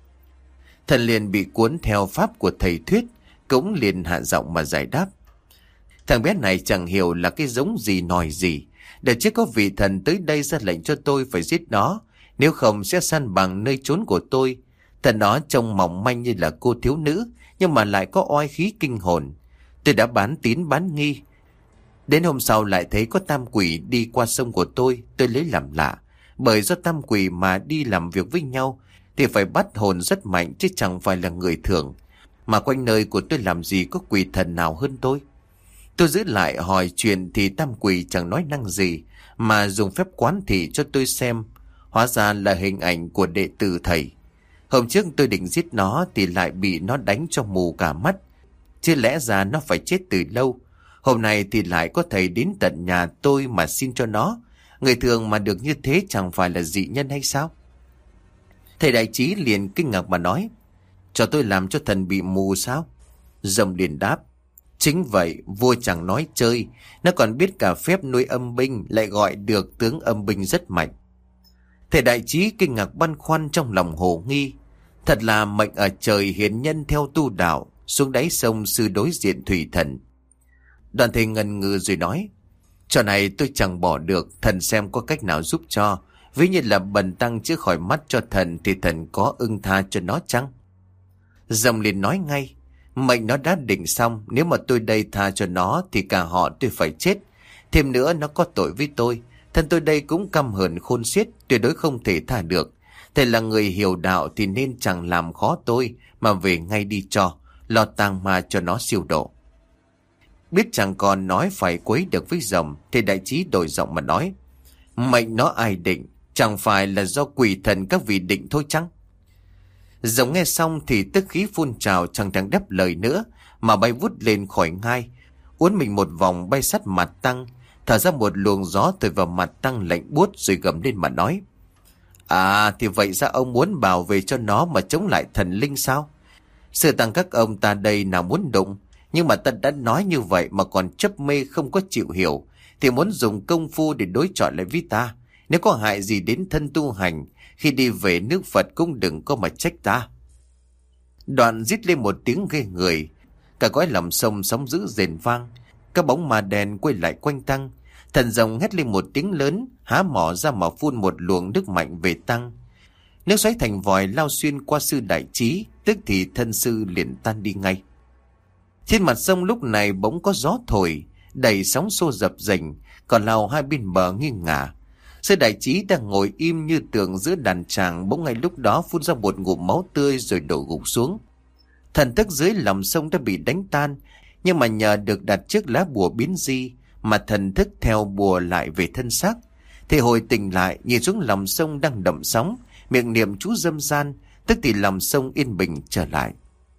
Thần liền bị cuốn theo pháp của thầy thuyết, cũng liền hạ giọng mà giải đáp. Thằng bé này chẳng hiểu là cái giống gì nòi gì. Để trước có vị thần tới đây ra lệnh cho tôi phải giết nó, nếu không sẽ săn bằng nơi trốn của tôi. Thần nó trông mỏng manh như là cô thiếu nữ, nhưng mà lại có oai khí kinh hồn. Tôi đã bán tín bán nghi. Đến hôm sau lại thấy có tam quỷ đi qua sông của tôi, tôi lấy làm lạ. Bởi do tam quỷ mà đi làm việc với nhau thì phải bắt hồn rất mạnh, chứ chẳng phải là người thường. Mà quanh nơi của tôi làm gì có quỷ thần nào hơn tôi. Tôi giữ lại hỏi chuyện thì tam quỷ chẳng nói năng gì, mà dùng phép quán thị cho tôi xem. Hóa ra là hình ảnh của đệ tử thầy. Hôm trước tôi định giết nó thì lại bị nó đánh cho mù cả mắt. Chứ lẽ ra nó phải chết từ lâu. Hôm nay thì lại có thầy đến tận nhà tôi mà xin cho nó. Người thường mà được như thế chẳng phải là dị nhân hay sao? Thầy đại trí liền kinh ngạc mà nói. Cho tôi làm cho thần bị mù sao? Rồng liền đáp. Chính vậy, vua chẳng nói chơi. Nó còn biết cả phép nuôi âm binh, lại gọi được tướng âm binh rất mạnh. Thầy đại trí kinh ngạc băn khoăn trong lòng hồ nghi. Thật là mệnh ở trời hiền nhân theo tu đạo, xuống đáy sông sư đối diện thủy thần. Đoàn thầy ngần ngừ rồi nói. Trò này tôi chẳng bỏ được, thần xem có cách nào giúp cho. Ví như là bần tăng chữa khỏi mắt cho thần thì thần có ưng tha cho nó chăng? Rồng liền nói ngay. Mệnh nó đã định xong, nếu mà tôi đây tha cho nó thì cả họ tôi phải chết. Thêm nữa nó có tội với tôi. Thân tôi đây cũng căm hờn khôn xiết, tuyệt đối không thể tha được. Thầy là người hiểu đạo thì nên chẳng làm khó tôi, mà về ngay đi cho, lo tang ma cho nó siêu độ. Biết chẳng còn nói phải quấy được với rồng, thì đại trí đổi giọng mà nói. Mệnh nó ai định, chẳng phải là do quỷ thần các vị định thôi chăng? Rồng nghe xong thì tức khí phun trào, chẳng thèm đáp lời nữa, mà bay vút lên khỏi ngai, uốn mình một vòng bay sát mặt Tăng, thở ra một luồng gió thổi vào mặt Tăng lạnh buốt rồi gầm lên mà nói. À thì vậy ra ông muốn bảo vệ cho nó mà chống lại thần linh sao? Sư tăng các ông ta đây nào muốn đụng, nhưng mà ta đã nói như vậy mà còn chấp mê không có chịu hiểu, thì muốn dùng công phu để đối chọi lại với ta. Nếu có hại gì đến thân tu hành, khi đi về nước Phật cũng đừng có mà trách ta. Đoạn rít lên một tiếng ghê người, cả cõi lòng sông sóng dữ rền vang, các bóng ma đen quay lại quanh Tăng. Thần rồng hét lên một tiếng lớn, há mỏ ra mà phun một luồng nước mạnh về Tăng. Nước xoáy thành vòi lao xuyên qua sư đại trí, tức thì thân sư liền tan đi ngay. Trên mặt sông lúc này bỗng có gió thổi, đầy sóng xô dập dềnh, còn lao hai bên bờ nghiêng ngả. Sư đại trí đang ngồi im như tượng giữa đàn tràng, bỗng ngay lúc đó phun ra một ngụm máu tươi rồi đổ gục xuống. Thần thức dưới lòng sông đã bị đánh tan, nhưng mà nhờ được đặt chiếc lá bùa biến di mà thần thức theo bùa lại về thân xác. Thì hồi tỉnh lại, nhìn xuống lòng sông đang đậm sóng, miệng niệm chú dâm gian, tức thì lòng sông yên bình trở lại.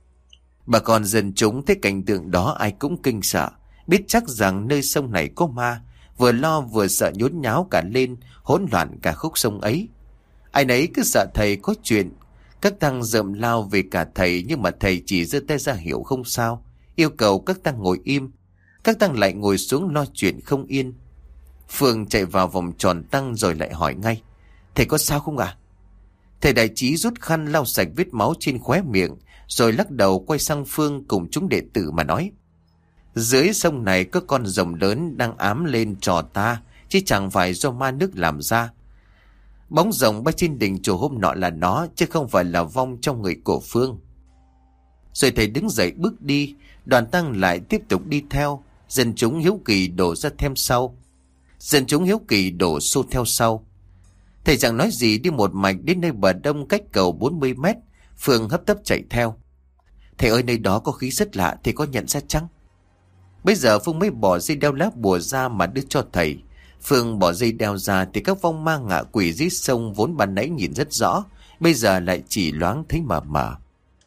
Bà con dân chúng thấy cảnh tượng đó ai cũng kinh sợ, biết chắc rằng nơi sông này có ma, vừa lo vừa sợ nhốn nháo cả lên, hỗn loạn cả khúc sông ấy. Ai nấy cứ sợ thầy có chuyện. Các tăng rợm lao về cả thầy, nhưng mà thầy chỉ giơ tay ra hiệu không sao, yêu cầu các tăng ngồi im. Các tăng lại ngồi xuống lo chuyện không yên. Phương chạy vào vòng tròn tăng rồi lại hỏi ngay. Thầy có sao không ạ? À? Thầy đại trí rút khăn lau sạch vết máu trên khóe miệng, rồi lắc đầu quay sang Phương cùng chúng đệ tử mà nói. Dưới sông này có con rồng lớn đang ám lên trò ta, chứ chẳng phải do ma nước làm ra. Bóng rồng bay trên đỉnh chùa hôm nọ là nó, chứ không phải là vong trong người của Phương. Rồi thầy đứng dậy bước đi, đoàn tăng lại tiếp tục đi theo, dân chúng hiếu kỳ đổ ra thêm sau. Dân chúng hiếu kỳ đổ xô theo sau. Thầy chẳng nói gì đi một mạch đến nơi bờ đông cách cầu bốn mươi mét, Phương hấp tấp chạy theo. Thầy ơi, nơi đó có khí rất lạ, thầy có nhận ra chăng? Bây giờ Phương mới bỏ dây đeo lá bùa ra mà đưa cho thầy. Phương bỏ dây đeo ra thì các vong ma ngạ quỷ dưới sông vốn ban nãy nhìn rất rõ, bây giờ lại chỉ loáng thấy mờ mờ.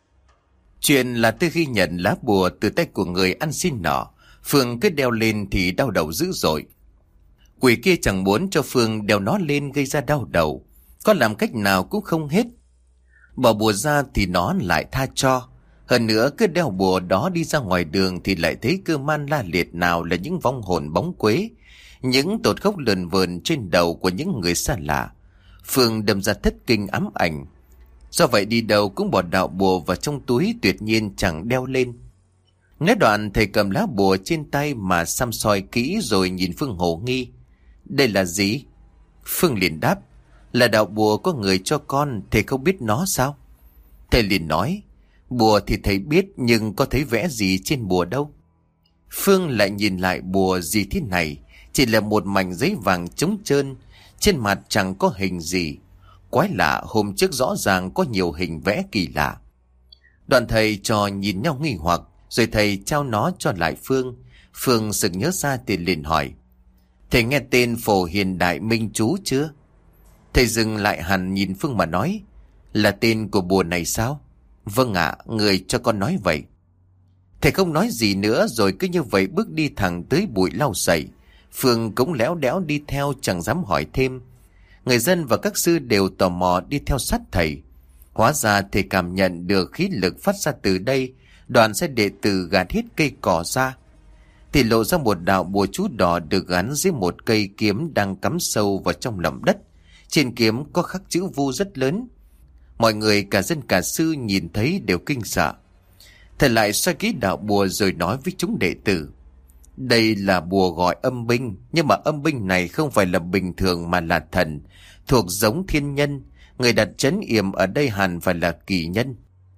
Chuyện là từ khi nhận lá bùa từ tay của người ăn xin nọ, Phương cứ đeo lên thì đau đầu dữ dội. Quỷ kia chẳng muốn cho Phương đeo nó lên gây ra đau đầu, có làm cách nào cũng không hết. Bỏ bùa ra thì nó lại tha cho. Hơn nữa cứ đeo bùa đó đi ra ngoài đường thì lại thấy cơ man la liệt nào là những vong hồn bóng quế, những tột khóc lờn vờn trên đầu của những người xa lạ. Phương đâm ra thất kinh ám ảnh. Do vậy đi đâu cũng bỏ đạo bùa vào trong túi, tuyệt nhiên chẳng đeo lên. Nói đoạn thầy cầm lá bùa trên tay mà xăm soi kỹ rồi nhìn Phương hồ nghi. Đây là gì? Phương liền đáp, là đạo bùa có người cho con, thầy không biết nó sao? Thầy liền nói, bùa thì thầy biết nhưng có thấy vẽ gì trên bùa đâu. Phương lại nhìn lại bùa gì thế này, chỉ là một mảnh giấy vàng trống trơn, trên mặt chẳng có hình gì. Quái lạ, hôm trước rõ ràng có nhiều hình vẽ kỳ lạ. Đoàn thầy trò nhìn nhau nghi hoặc, rồi thầy trao nó cho lại Phương. Phương sực nhớ ra thì liền hỏi, thầy nghe tên Phổ Hiền Đại Minh Chú chưa? Thầy dừng lại hẳn nhìn Phương mà nói, là tên của bùa này sao? Vâng ạ, người cho con nói vậy. Thầy không nói gì nữa rồi cứ như vậy bước đi thẳng tới bụi lau sậy. Phương cũng léo đéo đi theo, chẳng dám hỏi thêm. Người dân và các sư đều tò mò đi theo sát thầy. Hóa ra thầy cảm nhận được khí lực phát ra từ đây, đoàn sẽ đệ tử gạt hết cây cỏ ra. Thì lộ ra một đạo bùa chú đỏ được gắn dưới một cây kiếm đang cắm sâu vào trong lòng đất. Trên kiếm có khắc chữ Vu rất lớn. Mọi người cả dân cả sư nhìn thấy đều kinh sợ. Thầy lại xoay ký đạo bùa rồi nói với chúng đệ tử, đây là bùa gọi âm binh, nhưng mà âm binh này không phải là bình thường mà là thần, thuộc giống thiên nhân. Người đặt trấn yểm ở đây hẳn phải là kỳ nhân.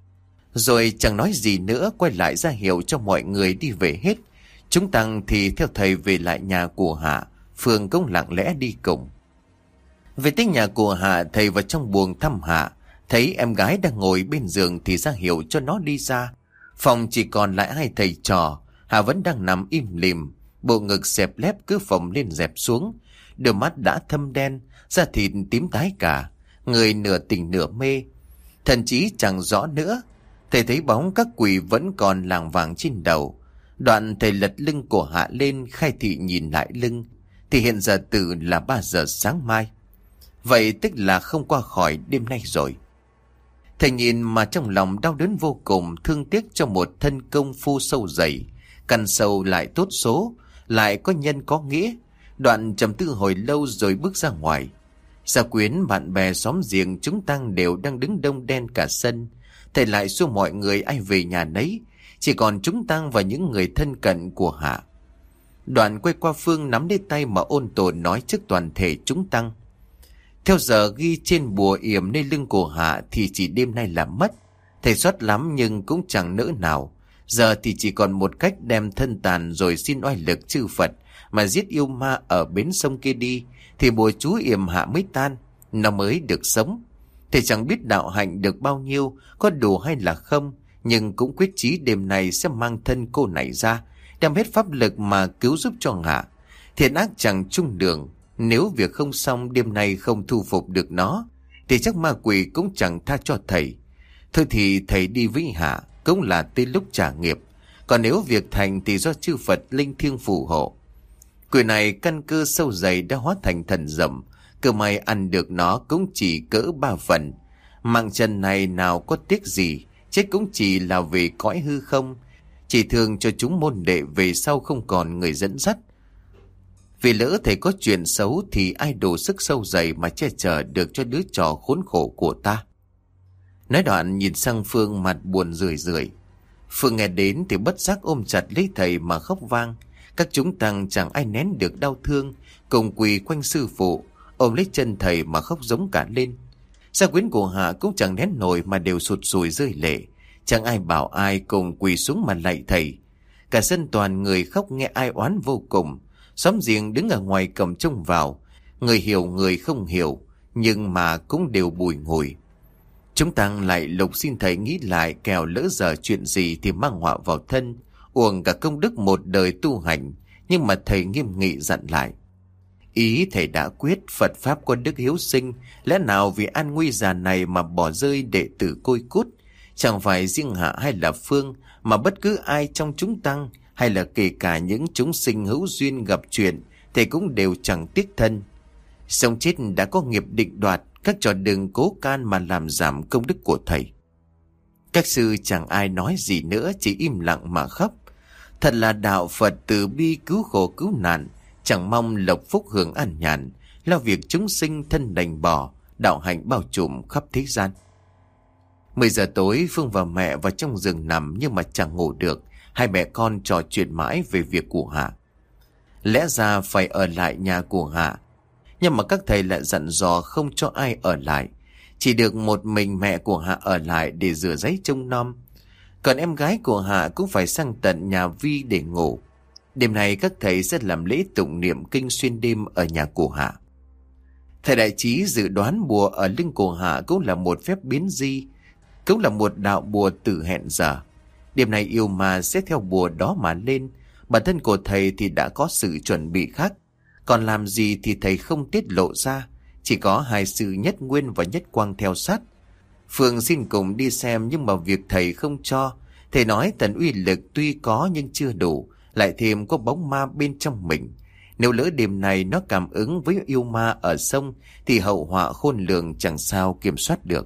Rồi chẳng nói gì nữa, quay lại ra hiệu cho mọi người đi về hết. Chúng tăng thì theo thầy về lại nhà của Hạ. Phương cũng lặng lẽ đi cùng. Về tới nhà của Hạ, thầy vào trong buồng thăm Hạ. Thấy em gái đang ngồi bên giường thì ra hiệu cho nó đi ra. Phòng chỉ còn lại hai thầy trò. Hạ vẫn đang nằm im lìm, bộ ngực xẹp lép cứ phồng lên dẹp xuống, đôi mắt đã thâm đen, da thịt tím tái cả, người nửa tỉnh nửa mê, thần trí chẳng rõ nữa. Thầy thấy bóng các quỷ vẫn còn lảng vảng trên đầu. Đoạn thầy lật lưng của Hạ lên, khai thị nhìn lại lưng, thì hiện giờ tự là ba giờ sáng mai. Vậy tức là không qua khỏi đêm nay rồi. Thầy nhìn mà trong lòng đau đớn vô cùng, thương tiếc cho một thân công phu sâu dày, căn sâu lại tốt số, lại có nhân có nghĩa. Đoạn trầm tư hồi lâu rồi bước ra ngoài. Gia quyến, bạn bè xóm giềng chúng tăng đều đang đứng đông đen cả sân. Thầy lại xua mọi người ai về nhà nấy, chỉ còn chúng tăng và những người thân cận của Hạ. Đoạn quay qua Phương nắm lấy tay mà ôn tồn nói trước toàn thể chúng tăng. Theo giờ ghi trên bùa yểm nơi lưng của Hạ thì chỉ đêm nay là mất. Thầy xót lắm nhưng cũng chẳng nỡ nào. Giờ thì chỉ còn một cách đem thân tàn rồi xin oai lực chư Phật mà giết yêu ma ở bến sông kia đi, thì bùa chú yểm Hạ mới tan, nó mới được sống. Thầy chẳng biết đạo hạnh được bao nhiêu, có đủ hay là không, nhưng cũng quyết chí đêm nay sẽ mang thân cô này ra, đem hết pháp lực mà cứu giúp cho Hạ. Thiện ác chẳng chung đường, nếu việc không xong đêm nay không thu phục được nó, thì chắc ma quỷ cũng chẳng tha cho thầy. Thôi thì thầy đi với Hạ cũng là tới lúc trả nghiệp, còn nếu việc thành thì do chư Phật linh thiêng phù hộ. Quỷ này căn cơ sâu dày đã hóa thành thần rậm, cơ may ăn được nó cũng chỉ cỡ ba phần. Mạng trần này nào có tiếc gì, chết cũng chỉ là vì cõi hư không, chỉ thường cho chúng môn đệ về sau không còn người dẫn dắt. Vì lỡ thầy có chuyện xấu thì ai đủ sức sâu dày mà che chở được cho đứa trò khốn khổ của ta. Nói đoạn nhìn sang Phương mặt buồn rười rượi. Phương nghe đến thì bất giác ôm chặt lấy thầy mà khóc vang. Các chúng tăng chẳng ai nén được đau thương, cùng quỳ quanh sư phụ, ôm lấy chân thầy mà khóc giống cả lên. Gia quyến của Hạ cũng chẳng nén nổi mà đều sụt sùi rơi lệ. Chẳng ai bảo ai, cùng quỳ xuống mà lạy thầy. Cả sân toàn người khóc nghe ai oán vô cùng. Xóm giềng đứng ở ngoài cầm trông vào, người hiểu người không hiểu, nhưng mà cũng đều bùi ngùi. Chúng tăng lại lục xin thầy nghĩ lại, kẻo lỡ giờ chuyện gì thì mang họa vào thân, uổng cả công đức một đời tu hành. Nhưng mà thầy nghiêm nghị dặn lại. Ý thầy đã quyết, Phật Pháp có đức hiếu sinh, lẽ nào vì an nguy già này mà bỏ rơi đệ tử côi cút? Chẳng phải riêng Hạ hay là Phương, mà bất cứ ai trong chúng tăng, hay là kể cả những chúng sinh hữu duyên gặp chuyện, thầy cũng đều chẳng tiếc thân. Sống chết đã có nghiệp định đoạt, các trò đừng cố can mà làm giảm công đức của thầy. Các sư chẳng ai nói gì nữa, chỉ im lặng mà khóc. Thật là đạo Phật từ bi cứu khổ cứu nạn, chẳng mong lộc phúc hưởng an nhàn, lo việc chúng sinh thân đành bỏ, đạo hạnh bao trùm khắp thế gian. Mười giờ tối, Phương và mẹ vào trong giường nằm nhưng mà chẳng ngủ được. Hai mẹ con trò chuyện mãi về việc của Hạ. Lẽ ra phải ở lại nhà của Hạ, nhưng mà các thầy lại dặn dò không cho ai ở lại. Chỉ được một mình mẹ của Hạ ở lại để rửa giấy trông nom. Còn em gái của Hạ cũng phải sang tận nhà Vi để ngủ. Đêm này các thầy sẽ làm lễ tụng niệm kinh xuyên đêm ở nhà của Hạ. Thầy Đại Trí dự đoán bùa ở lưng của Hạ cũng là một phép biến di, cũng là một đạo bùa từ hẹn giờ. Đêm này yêu ma sẽ theo bùa đó mà lên. Bản thân của thầy thì đã có sự chuẩn bị khác, còn làm gì thì thầy không tiết lộ ra. Chỉ có hai sư Nhất Nguyên và Nhất Quang theo sát. Phương xin cùng đi xem, nhưng mà việc thầy không cho. Thầy nói tần uy lực tuy có nhưng chưa đủ, lại thêm có bóng ma bên trong mình. Nếu lỡ đêm này nó cảm ứng với yêu ma ở sông thì hậu họa khôn lường chẳng sao kiểm soát được.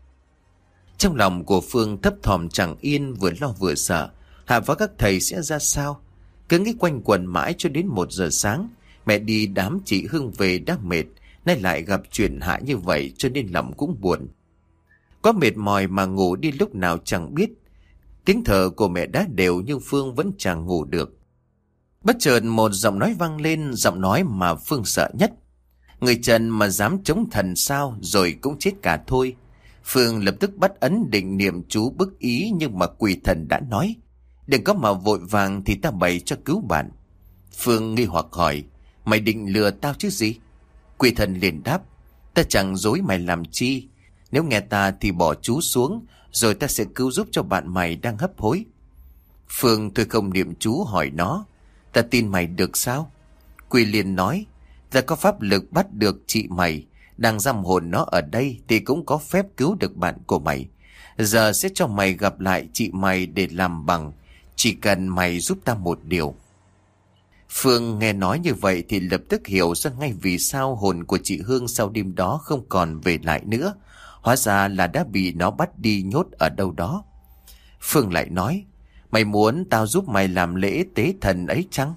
Trong lòng của Phương thấp thỏm chẳng yên, vừa lo vừa sợ. Hạ và các thầy sẽ ra sao? Cứ nghĩ quanh quẩn mãi cho đến một giờ sáng. Mẹ đi đám chị Hương về đã mệt, nay lại gặp chuyện Hạ như vậy cho nên lòng cũng buồn. Có mệt mỏi mà ngủ đi lúc nào chẳng biết. Tiếng thở của mẹ đã đều nhưng Phương vẫn chẳng ngủ được. Bất chợt một giọng nói vang lên, giọng nói mà Phương sợ nhất. Người Trần mà dám chống thần sao, rồi cũng chết cả thôi. Phương lập tức bắt ấn định niệm chú bức ý, nhưng mà quỷ thần đã nói, đừng có mà vội vàng thì ta bày cho cứu bạn. Phương nghi hoặc hỏi, mày định lừa tao chứ gì? Quỷ thần liền đáp, ta chẳng dối mày làm chi. Nếu nghe ta thì bỏ chú xuống, rồi ta sẽ cứu giúp cho bạn mày đang hấp hối. Phương tôi không niệm chú hỏi nó, ta tin mày được sao? Quỷ liền nói, ta có pháp lực bắt được chị mày, đang giam hồn nó ở đây thì cũng có phép cứu được bạn của mày. Giờ sẽ cho mày gặp lại chị mày để làm bằng, chỉ cần mày giúp ta một điều. Phương nghe nói như vậy thì lập tức hiểu ra ngay vì sao hồn của chị Hương sau đêm đó không còn về lại nữa. Hóa ra là đã bị nó bắt đi nhốt ở đâu đó. Phương lại nói, mày muốn tao giúp mày làm lễ tế thần ấy chăng?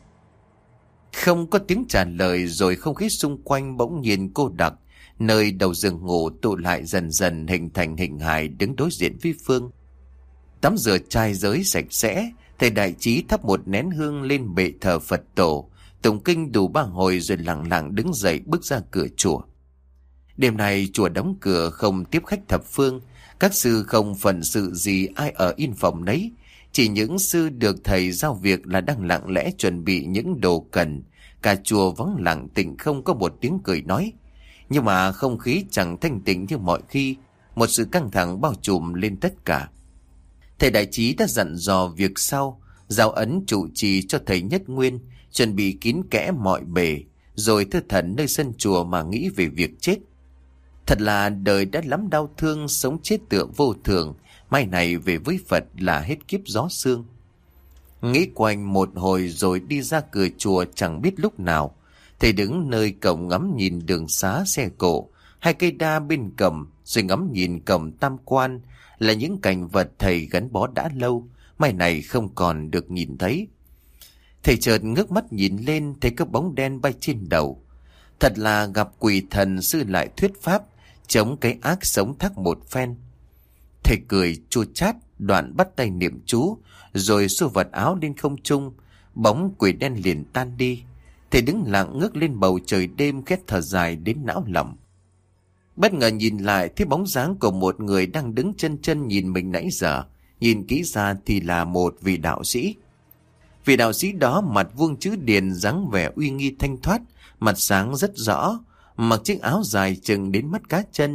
Không có tiếng trả lời, rồi không khí xung quanh bỗng nhiên cô đặc. Nơi đầu giường ngủ tụ lại dần dần hình thành hình hài đứng đối diện với Phương. Tắm rửa trai giới sạch sẽ, thầy Đại Trí thắp một nén hương lên bệ thờ Phật tổ, tụng kinh đủ ba hồi rồi lặng lặng đứng dậy bước ra cửa chùa. Đêm nay chùa đóng cửa không tiếp khách thập phương, các sư không phận sự gì ai ở yên phòng nấy. Chỉ những sư được thầy giao việc là đang lặng lẽ chuẩn bị những đồ cần. Cả chùa vắng lặng tĩnh, không có một tiếng cười nói. Nhưng mà không khí chẳng thanh tịnh như mọi khi, một sự căng thẳng bao trùm lên tất cả. Thầy Đại Trí đã dặn dò việc sau, giao ấn trụ trì cho thầy Nhất Nguyên, chuẩn bị kín kẽ mọi bề, rồi thơ thẩn nơi sân chùa mà nghĩ về việc chết. Thật là đời đã lắm đau thương, sống chết tựa vô thường, mai này về với Phật là hết kiếp gió sương. Nghĩ quanh một hồi rồi đi ra cửa chùa chẳng biết lúc nào. Thầy đứng nơi cổng ngắm nhìn đường xá xe cộ, hai cây đa bên cổng, rồi ngắm nhìn cổng tam quan, là những cảnh vật thầy gắn bó đã lâu, mai này không còn được nhìn thấy. Thầy chợt ngước mắt nhìn lên, thấy cái bóng đen bay trên đầu. Thật là gặp quỷ thần, sư lại thuyết pháp, chống cái ác sống thắc một phen. Thầy cười chua chát, đoạn bắt tay niệm chú, rồi xua vật áo lên không trung, bóng quỷ đen liền tan đi. Thầy đứng lặng ngước lên bầu trời đêm, khét thở dài đến não lòng. Bất ngờ nhìn lại thấy bóng dáng của một người đang đứng chân chân nhìn mình nãy giờ. Nhìn kỹ ra thì là một vị đạo sĩ. Vị đạo sĩ đó mặt vuông chữ điền, dáng vẻ uy nghi thanh thoát, mặt sáng rất rõ, mặc chiếc áo dài chừng đến mắt cá chân,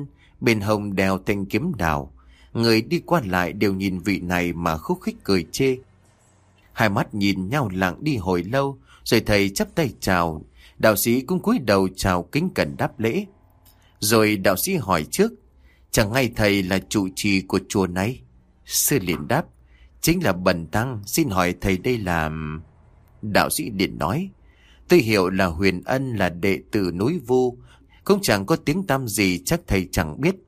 bên hông đeo thanh kiếm đào. Người đi qua lại đều nhìn vị này mà khúc khích cười chê. Hai mắt nhìn nhau lặng đi hồi lâu, rồi thầy chắp tay chào. Đạo sĩ cũng cúi đầu chào kính cẩn đáp lễ. Rồi đạo sĩ hỏi trước: chẳng hay thầy là trụ trì của chùa này? Sư liền đáp: chính là Bần Tăng. Xin hỏi thầy đây là... Đạo sĩ liền nói: tôi hiểu là Huyền Ân, là đệ tử núi Vu. Cũng chẳng có tiếng tăm gì, chắc thầy chẳng biết.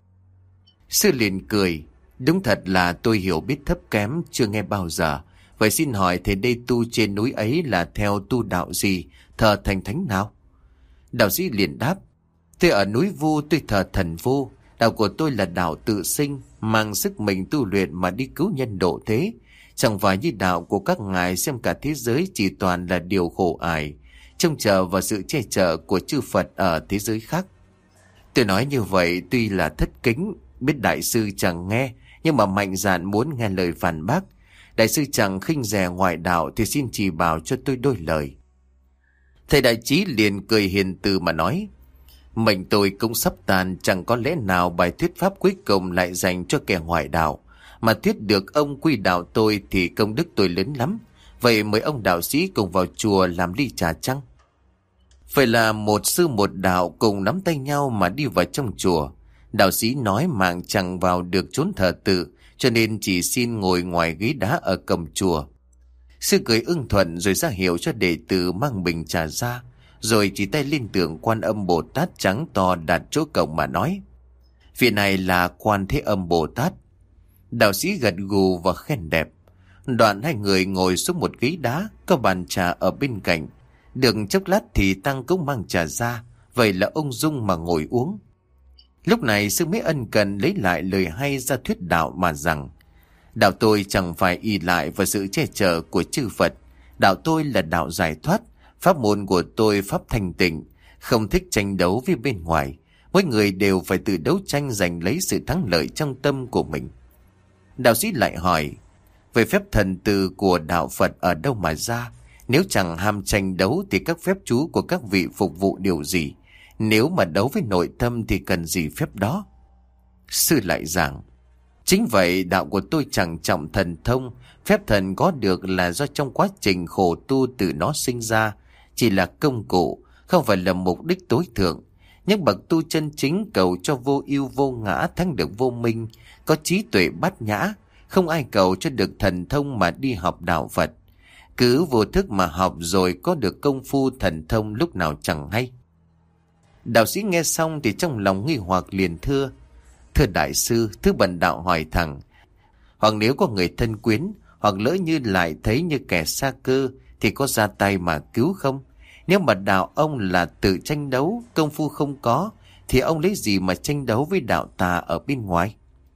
Sư liền cười: đúng thật là tôi hiểu biết thấp kém, chưa nghe bao giờ. Vậy xin hỏi thầy đây tu trên núi ấy là theo tu đạo gì, thờ thành thánh nào? Đạo sĩ liền đáp: tôi ở núi Vu, tôi thờ thần Vu. Đạo của tôi là đạo tự sinh, mang sức mình tu luyện mà đi cứu nhân độ thế. Chẳng phải như đạo của các ngài xem cả thế giới chỉ toàn là điều khổ ải, trông chờ vào sự che chở của chư Phật ở thế giới khác. Tôi nói như vậy tuy là thất kính, biết đại sư chẳng nghe, nhưng mà mạnh dạn muốn nghe lời phản bác. Đại sư chẳng khinh rẻ ngoại đạo thì xin chỉ bảo cho tôi đôi lời. Thầy đại trí liền cười hiền từ mà nói: mình tôi cũng sắp tàn, chẳng có lẽ nào bài thuyết pháp cuối cùng lại dành cho kẻ ngoại đạo. Mà thuyết được ông quy đạo tôi thì công đức tôi lớn lắm. Vậy mời ông đạo sĩ cùng vào chùa làm ly trà chăng? Phải là một sư một đạo cùng nắm tay nhau mà đi vào trong chùa. Đạo sĩ nói mạng chẳng vào được chốn thờ tự, cho nên chỉ xin ngồi ngoài ghế đá ở cổng chùa. Sư cười ưng thuận rồi ra hiệu cho đệ tử mang bình trà ra, rồi chỉ tay lên tượng Quan Âm Bồ Tát trắng to đặt chỗ cổng mà nói: vị này là Quan Thế Âm Bồ Tát. Đạo sĩ gật gù và khen đẹp. Đoạn hai người ngồi xuống một ghế đá, có bàn trà ở bên cạnh. Được chốc lát thì Tăng cũng mang trà ra, vậy là ung dung mà ngồi uống. Lúc này sư mới ân cần lấy lại lời hay ra thuyết đạo mà rằng: đạo tôi chẳng phải ỷ lại vào sự che chở của chư Phật. Đạo tôi là đạo giải thoát. Pháp môn của tôi pháp thanh tịnh, không thích tranh đấu với bên ngoài. Mỗi người đều phải tự đấu tranh giành lấy sự thắng lợi trong tâm của mình. Đạo sĩ lại hỏi: về phép thần từ của đạo Phật ở đâu mà ra? Nếu chẳng ham tranh đấu thì các phép chú của các vị phục vụ điều gì? Nếu mà đấu với nội tâm thì cần gì phép đó? Sư lại giảng: chính vậy, đạo của tôi chẳng trọng thần thông. Phép thần có được là do trong quá trình khổ tu từ nó sinh ra, chỉ là công cụ, không phải là mục đích tối thượng. Những bậc tu chân chính cầu cho vô ưu vô ngã thắng được vô minh, có trí tuệ bát nhã. Không ai cầu cho được thần thông mà đi học đạo Phật. Cứ vô thức mà học rồi có được công phu thần thông lúc nào chẳng hay. Đạo sĩ nghe xong thì trong lòng nghi hoặc liền thưa: thưa đại sư, thứ bần đạo hỏi thẳng, hoặc nếu có người thân quyến, hoặc lỡ như lại thấy như kẻ xa cơ, thì có ra tay mà cứu không? Nếu mà đạo ông là tự tranh đấu, công phu không có, thì ông lấy gì mà tranh đấu với đạo tà ở bên ngoài?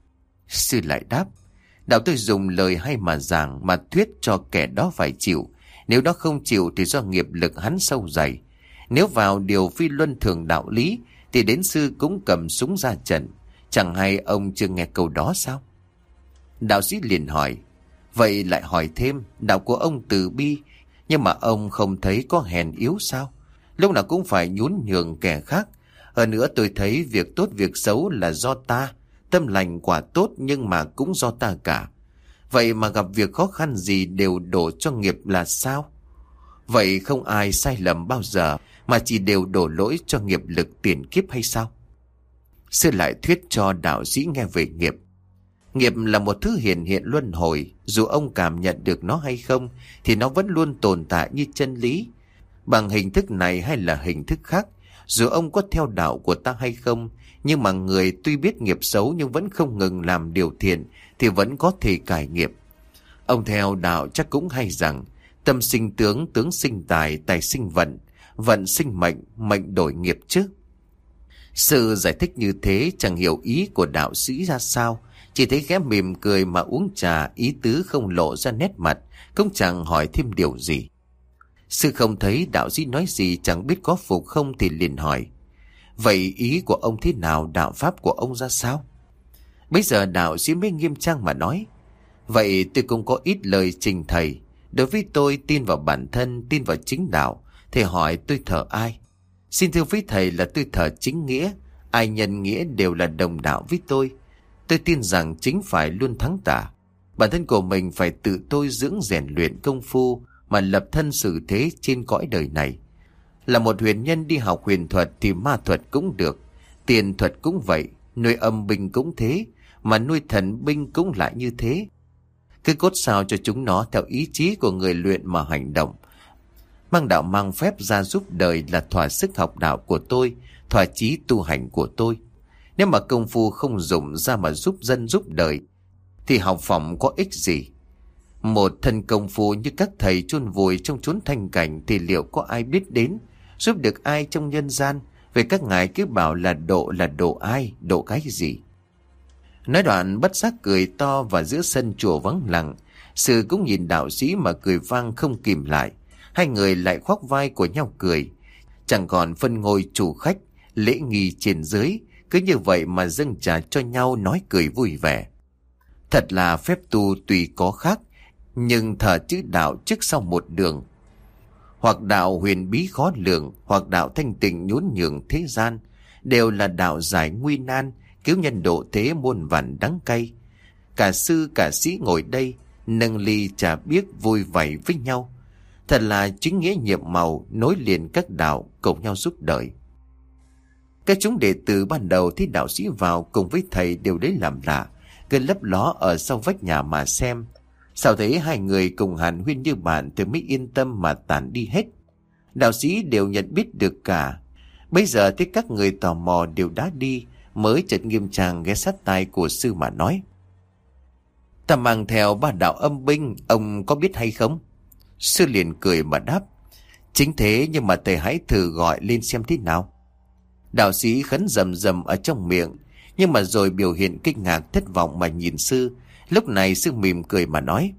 Sư lại đáp: đạo tôi dùng lời hay mà giảng, mà thuyết cho kẻ đó phải chịu. Nếu đó không chịu thì do nghiệp lực hắn sâu dày. Nếu vào điều phi luân thường đạo lý, thì đến sư cũng cầm súng ra trận. Chẳng hay ông chưa nghe câu đó sao? Đạo sĩ liền hỏi: vậy lại hỏi thêm, đạo của ông từ bi, nhưng mà ông không thấy có hèn yếu sao? Lúc nào cũng phải nhún nhường kẻ khác. Hơn nữa tôi thấy việc tốt việc xấu là do ta. Tâm lành quả tốt nhưng mà cũng do ta cả. Vậy mà gặp việc khó khăn gì đều đổ cho nghiệp là sao? Vậy không ai sai lầm bao giờ, mà chỉ đều đổ lỗi cho nghiệp lực tiền kiếp hay sao? Sư lại thuyết cho đạo sĩ nghe về nghiệp. Nghiệp là một thứ hiện hiện luân hồi. Dù ông cảm nhận được nó hay không, thì nó vẫn luôn tồn tại như chân lý. Bằng hình thức này hay là hình thức khác, dù ông có theo đạo của ta hay không, nhưng mà người tuy biết nghiệp xấu nhưng vẫn không ngừng làm điều thiện, thì vẫn có thể cải nghiệp. Ông theo đạo chắc cũng hay rằng: tâm sinh tướng, tướng sinh tài, tài sinh vận, vận sinh mệnh, mệnh đổi nghiệp chứ. Sư giải thích như thế chẳng hiểu ý của đạo sĩ ra sao, chỉ thấy khẽ mỉm cười mà uống trà, ý tứ không lộ ra nét mặt, cũng chẳng hỏi thêm điều gì. Sư không thấy đạo sĩ nói gì, chẳng biết có phục không thì liền hỏi: vậy ý của ông thế nào, đạo pháp của ông ra sao? Bây giờ đạo sĩ mới nghiêm trang mà nói: vậy tôi cũng có ít lời trình thầy. Đối với tôi, tin vào bản thân, tin vào chính đạo. Thầy hỏi tôi thờ ai? Xin thưa với thầy là tôi thờ chính nghĩa. ai nhân nghĩa đều là đồng đạo với tôi. Tôi tin rằng chính phải luôn thắng tà. Bản thân của mình phải tự tôi dưỡng rèn luyện công phu mà lập thân xử thế trên cõi đời này. Là một huyền nhân đi học huyền thuật thì ma thuật cũng được, tiền thuật cũng vậy, nuôi âm binh cũng thế, mà nuôi thần binh cũng lại như thế. Cứ cốt sao cho chúng nó theo ý chí của người luyện mà hành động. Mang đạo mang phép ra giúp đời là thỏa sức học đạo của tôi, thỏa chí tu hành của tôi. Nếu mà công phu không dùng ra mà giúp dân giúp đời thì học phỏng có ích gì? Một thân công phu như các thầy chôn vùi trong chốn thanh cảnh thì liệu có ai biết đến, giúp được ai trong nhân gian? Về các ngài cứ bảo là độ là độ ai, độ cái gì? Nói đoạn bất giác cười to, và giữa sân chùa vắng lặng, Sư cũng nhìn đạo sĩ mà cười vang không kìm lại. Hai người lại khoác vai của nhau cười, chẳng còn phân ngôi chủ khách, lễ nghi trên dưới, cứ như vậy mà dâng trà cho nhau nói cười vui vẻ. Thật là phép tu tuy có khác, nhưng thờ chữ đạo trước sau một đường. Hoặc đạo huyền bí khó lường, hoặc đạo thanh tịnh nhún nhường thế gian, đều là đạo giải nguy nan, cứu nhân độ thế muôn vàn đắng cay. Cả sư cả sĩ ngồi đây, nâng ly trà biếc vui vầy với nhau. Thật là chính nghĩa nhiệm màu, nối liền các đạo, cùng nhau giúp đời. Các chúng đệ tử ban đầu thấy đạo sĩ vào cùng với thầy đều lấy làm lạ, cứ lấp ló ở sau vách nhà mà xem. Sao thấy hai người cùng hàn huyên như bạn thì mới yên tâm mà tản đi hết. Đạo sĩ đều nhận biết được cả. Bây giờ thấy các người tò mò đều đã đi, mới chợt nghiêm trang ghé sát tai của sư mà nói: "Ta mang theo ba đạo âm binh, ông có biết hay không?" Sư liền cười mà đáp: "Chính thế, nhưng mà thầy hãy thử gọi lên xem thế nào." Đạo sĩ khấn rầm rầm ở trong miệng, nhưng mà rồi biểu hiện kinh ngạc thất vọng mà nhìn sư. Lúc này sư mỉm cười mà nói: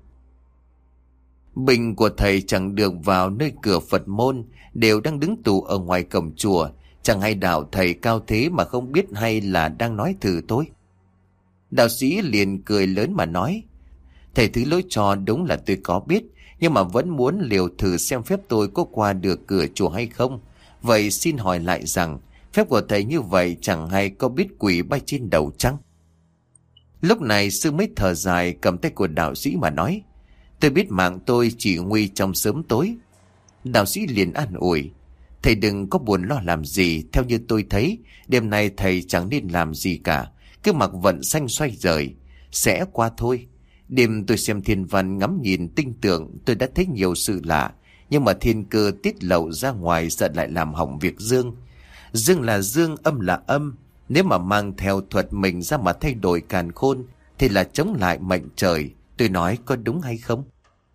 "Binh của thầy chẳng được vào nơi cửa Phật môn, đều đang đứng tù ở ngoài cổng chùa. Chẳng hay đạo thầy cao thế mà không biết, hay là đang nói thử tôi?" Đạo sĩ liền cười lớn mà nói: "Thầy thứ lỗi cho, đúng là tôi có biết, nhưng mà vẫn muốn liều thử xem phép tôi có qua được cửa chùa hay không. Vậy xin hỏi lại rằng, phép của thầy như vậy chẳng hay có biết quỷ bay trên đầu chăng?" Lúc này sư mới thở dài, cầm tay của đạo sĩ mà nói: "Tôi biết mạng tôi chỉ nguy trong sớm tối." Đạo sĩ liền an ủi: "Thầy đừng có buồn lo làm gì, theo như tôi thấy, đêm nay thầy chẳng nên làm gì cả, cứ mặc vận xanh xoay rời, sẽ qua thôi. Đêm tôi xem thiên văn ngắm nhìn tinh tượng, tôi đã thấy nhiều sự lạ, nhưng mà thiên cơ tiết lộ ra ngoài sợ lại làm hỏng việc dương. Dương là dương, âm là âm, nếu mà mang theo thuật mình ra mà thay đổi càn khôn thì là chống lại mệnh trời, tôi nói có đúng hay không?"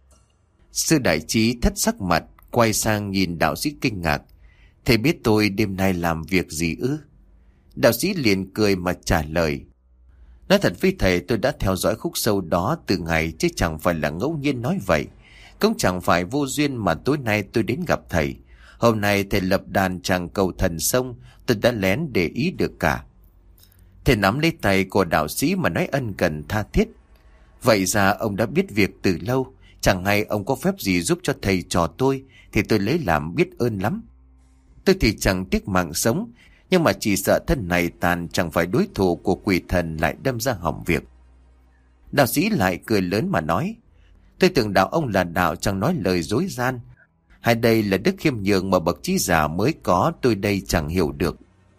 Sư đại trí thất sắc mặt, quay sang nhìn đạo sĩ kinh ngạc: "Thầy biết tôi đêm nay làm việc gì ư?" Đạo sĩ liền cười mà trả lời: "Nói thật với thầy, tôi đã theo dõi khúc sâu đó từ ngày, chứ chẳng phải là ngẫu nhiên nói vậy. Cũng chẳng phải vô duyên mà tối nay tôi đến gặp thầy. Hôm nay thầy lập đàn tràng cầu thần sông, tôi đã lén để ý được cả." Thầy nắm lấy tay của đạo sĩ mà nói ân cần tha thiết: "Vậy ra ông đã biết việc từ lâu, chẳng hay ông có phép gì giúp cho thầy trò tôi thì tôi lấy làm biết ơn lắm. Tôi thì chẳng tiếc mạng sống, nhưng mà chỉ sợ thân này tàn chẳng phải đối thủ của quỷ thần lại đâm ra hỏng việc." Đạo sĩ lại cười lớn mà nói: "Tôi tưởng đạo ông là đạo chẳng nói lời dối gian, hay đây là đức khiêm nhường mà bậc trí giả mới có, tôi đây chẳng hiểu được."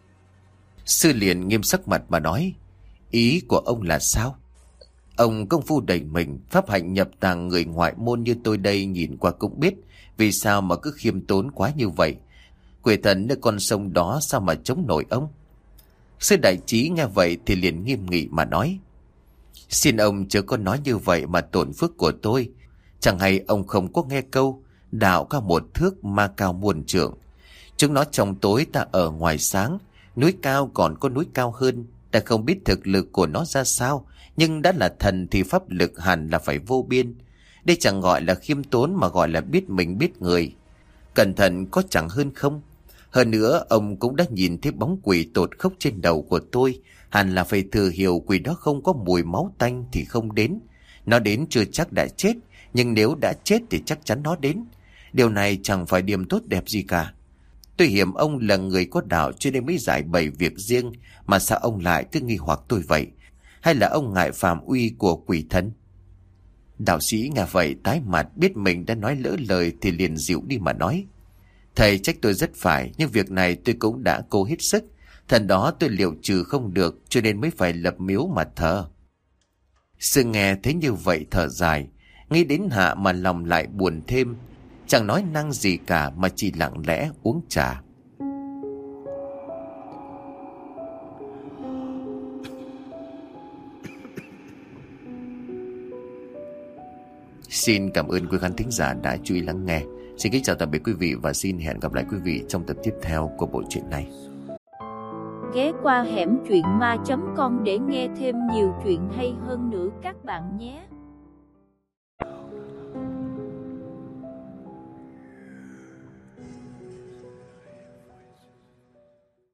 Sư liền nghiêm sắc mặt mà nói: "Ý của ông là sao? Ông công phu đầy mình, pháp hạnh nhập tàng, người ngoại môn như tôi đây nhìn qua cũng biết, vì sao mà cứ khiêm tốn quá như vậy? Quỷ thần nơi con sông đó sao mà chống nổi ông?" Sư đại trí nghe vậy thì liền nghiêm nghị mà nói: "Xin ông chớ có nói như vậy mà tổn phước của tôi. Chẳng hay ông không có nghe câu đạo cao một thước, ma cao muôn trượng. Chúng nó trong tối, ta ở ngoài sáng. Núi cao còn có núi cao hơn. Ta không biết thực lực của nó ra sao, nhưng đã là thần thì pháp lực hẳn là phải vô biên. Đây chẳng gọi là khiêm tốn mà gọi là biết mình biết người. Cẩn thận có chẳng hơn không? Hơn nữa ông cũng đã nhìn thấy bóng quỷ tột khốc trên đầu của tôi, hẳn là phải thừa hiểu quỷ đó không có mùi máu tanh thì không đến. Nó đến chưa chắc đã chết, nhưng nếu đã chết thì chắc chắn nó đến. Điều này chẳng phải điểm tốt đẹp gì cả. Tôi hiểu ông là người có đạo cho nên mới giải bày việc riêng, mà sao ông lại cứ nghi hoặc tôi vậy? Hay là ông ngại phạm uy của quỷ thần? Đạo sĩ nghe vậy tái mặt, biết mình đã nói lỡ lời thì liền dịu đi mà nói: Thầy trách tôi rất phải, nhưng việc này tôi cũng đã cố hết sức. Thần đó tôi liệu trừ không được, cho nên mới phải lập miếu mà thờ. Sư nghe thấy như vậy thở dài, nghĩ đến Hạ mà lòng lại buồn thêm. Chẳng nói năng gì cả mà chỉ lặng lẽ uống trà. Xin cảm ơn quý khán thính giả đã chú ý lắng nghe. Xin kính chào tạm biệt quý vị và xin hẹn gặp lại quý vị trong tập tiếp theo của bộ truyện này. Ghé qua hẻm truyện ma chấm com để nghe thêm nhiều chuyện hay hơn nữa các bạn nhé.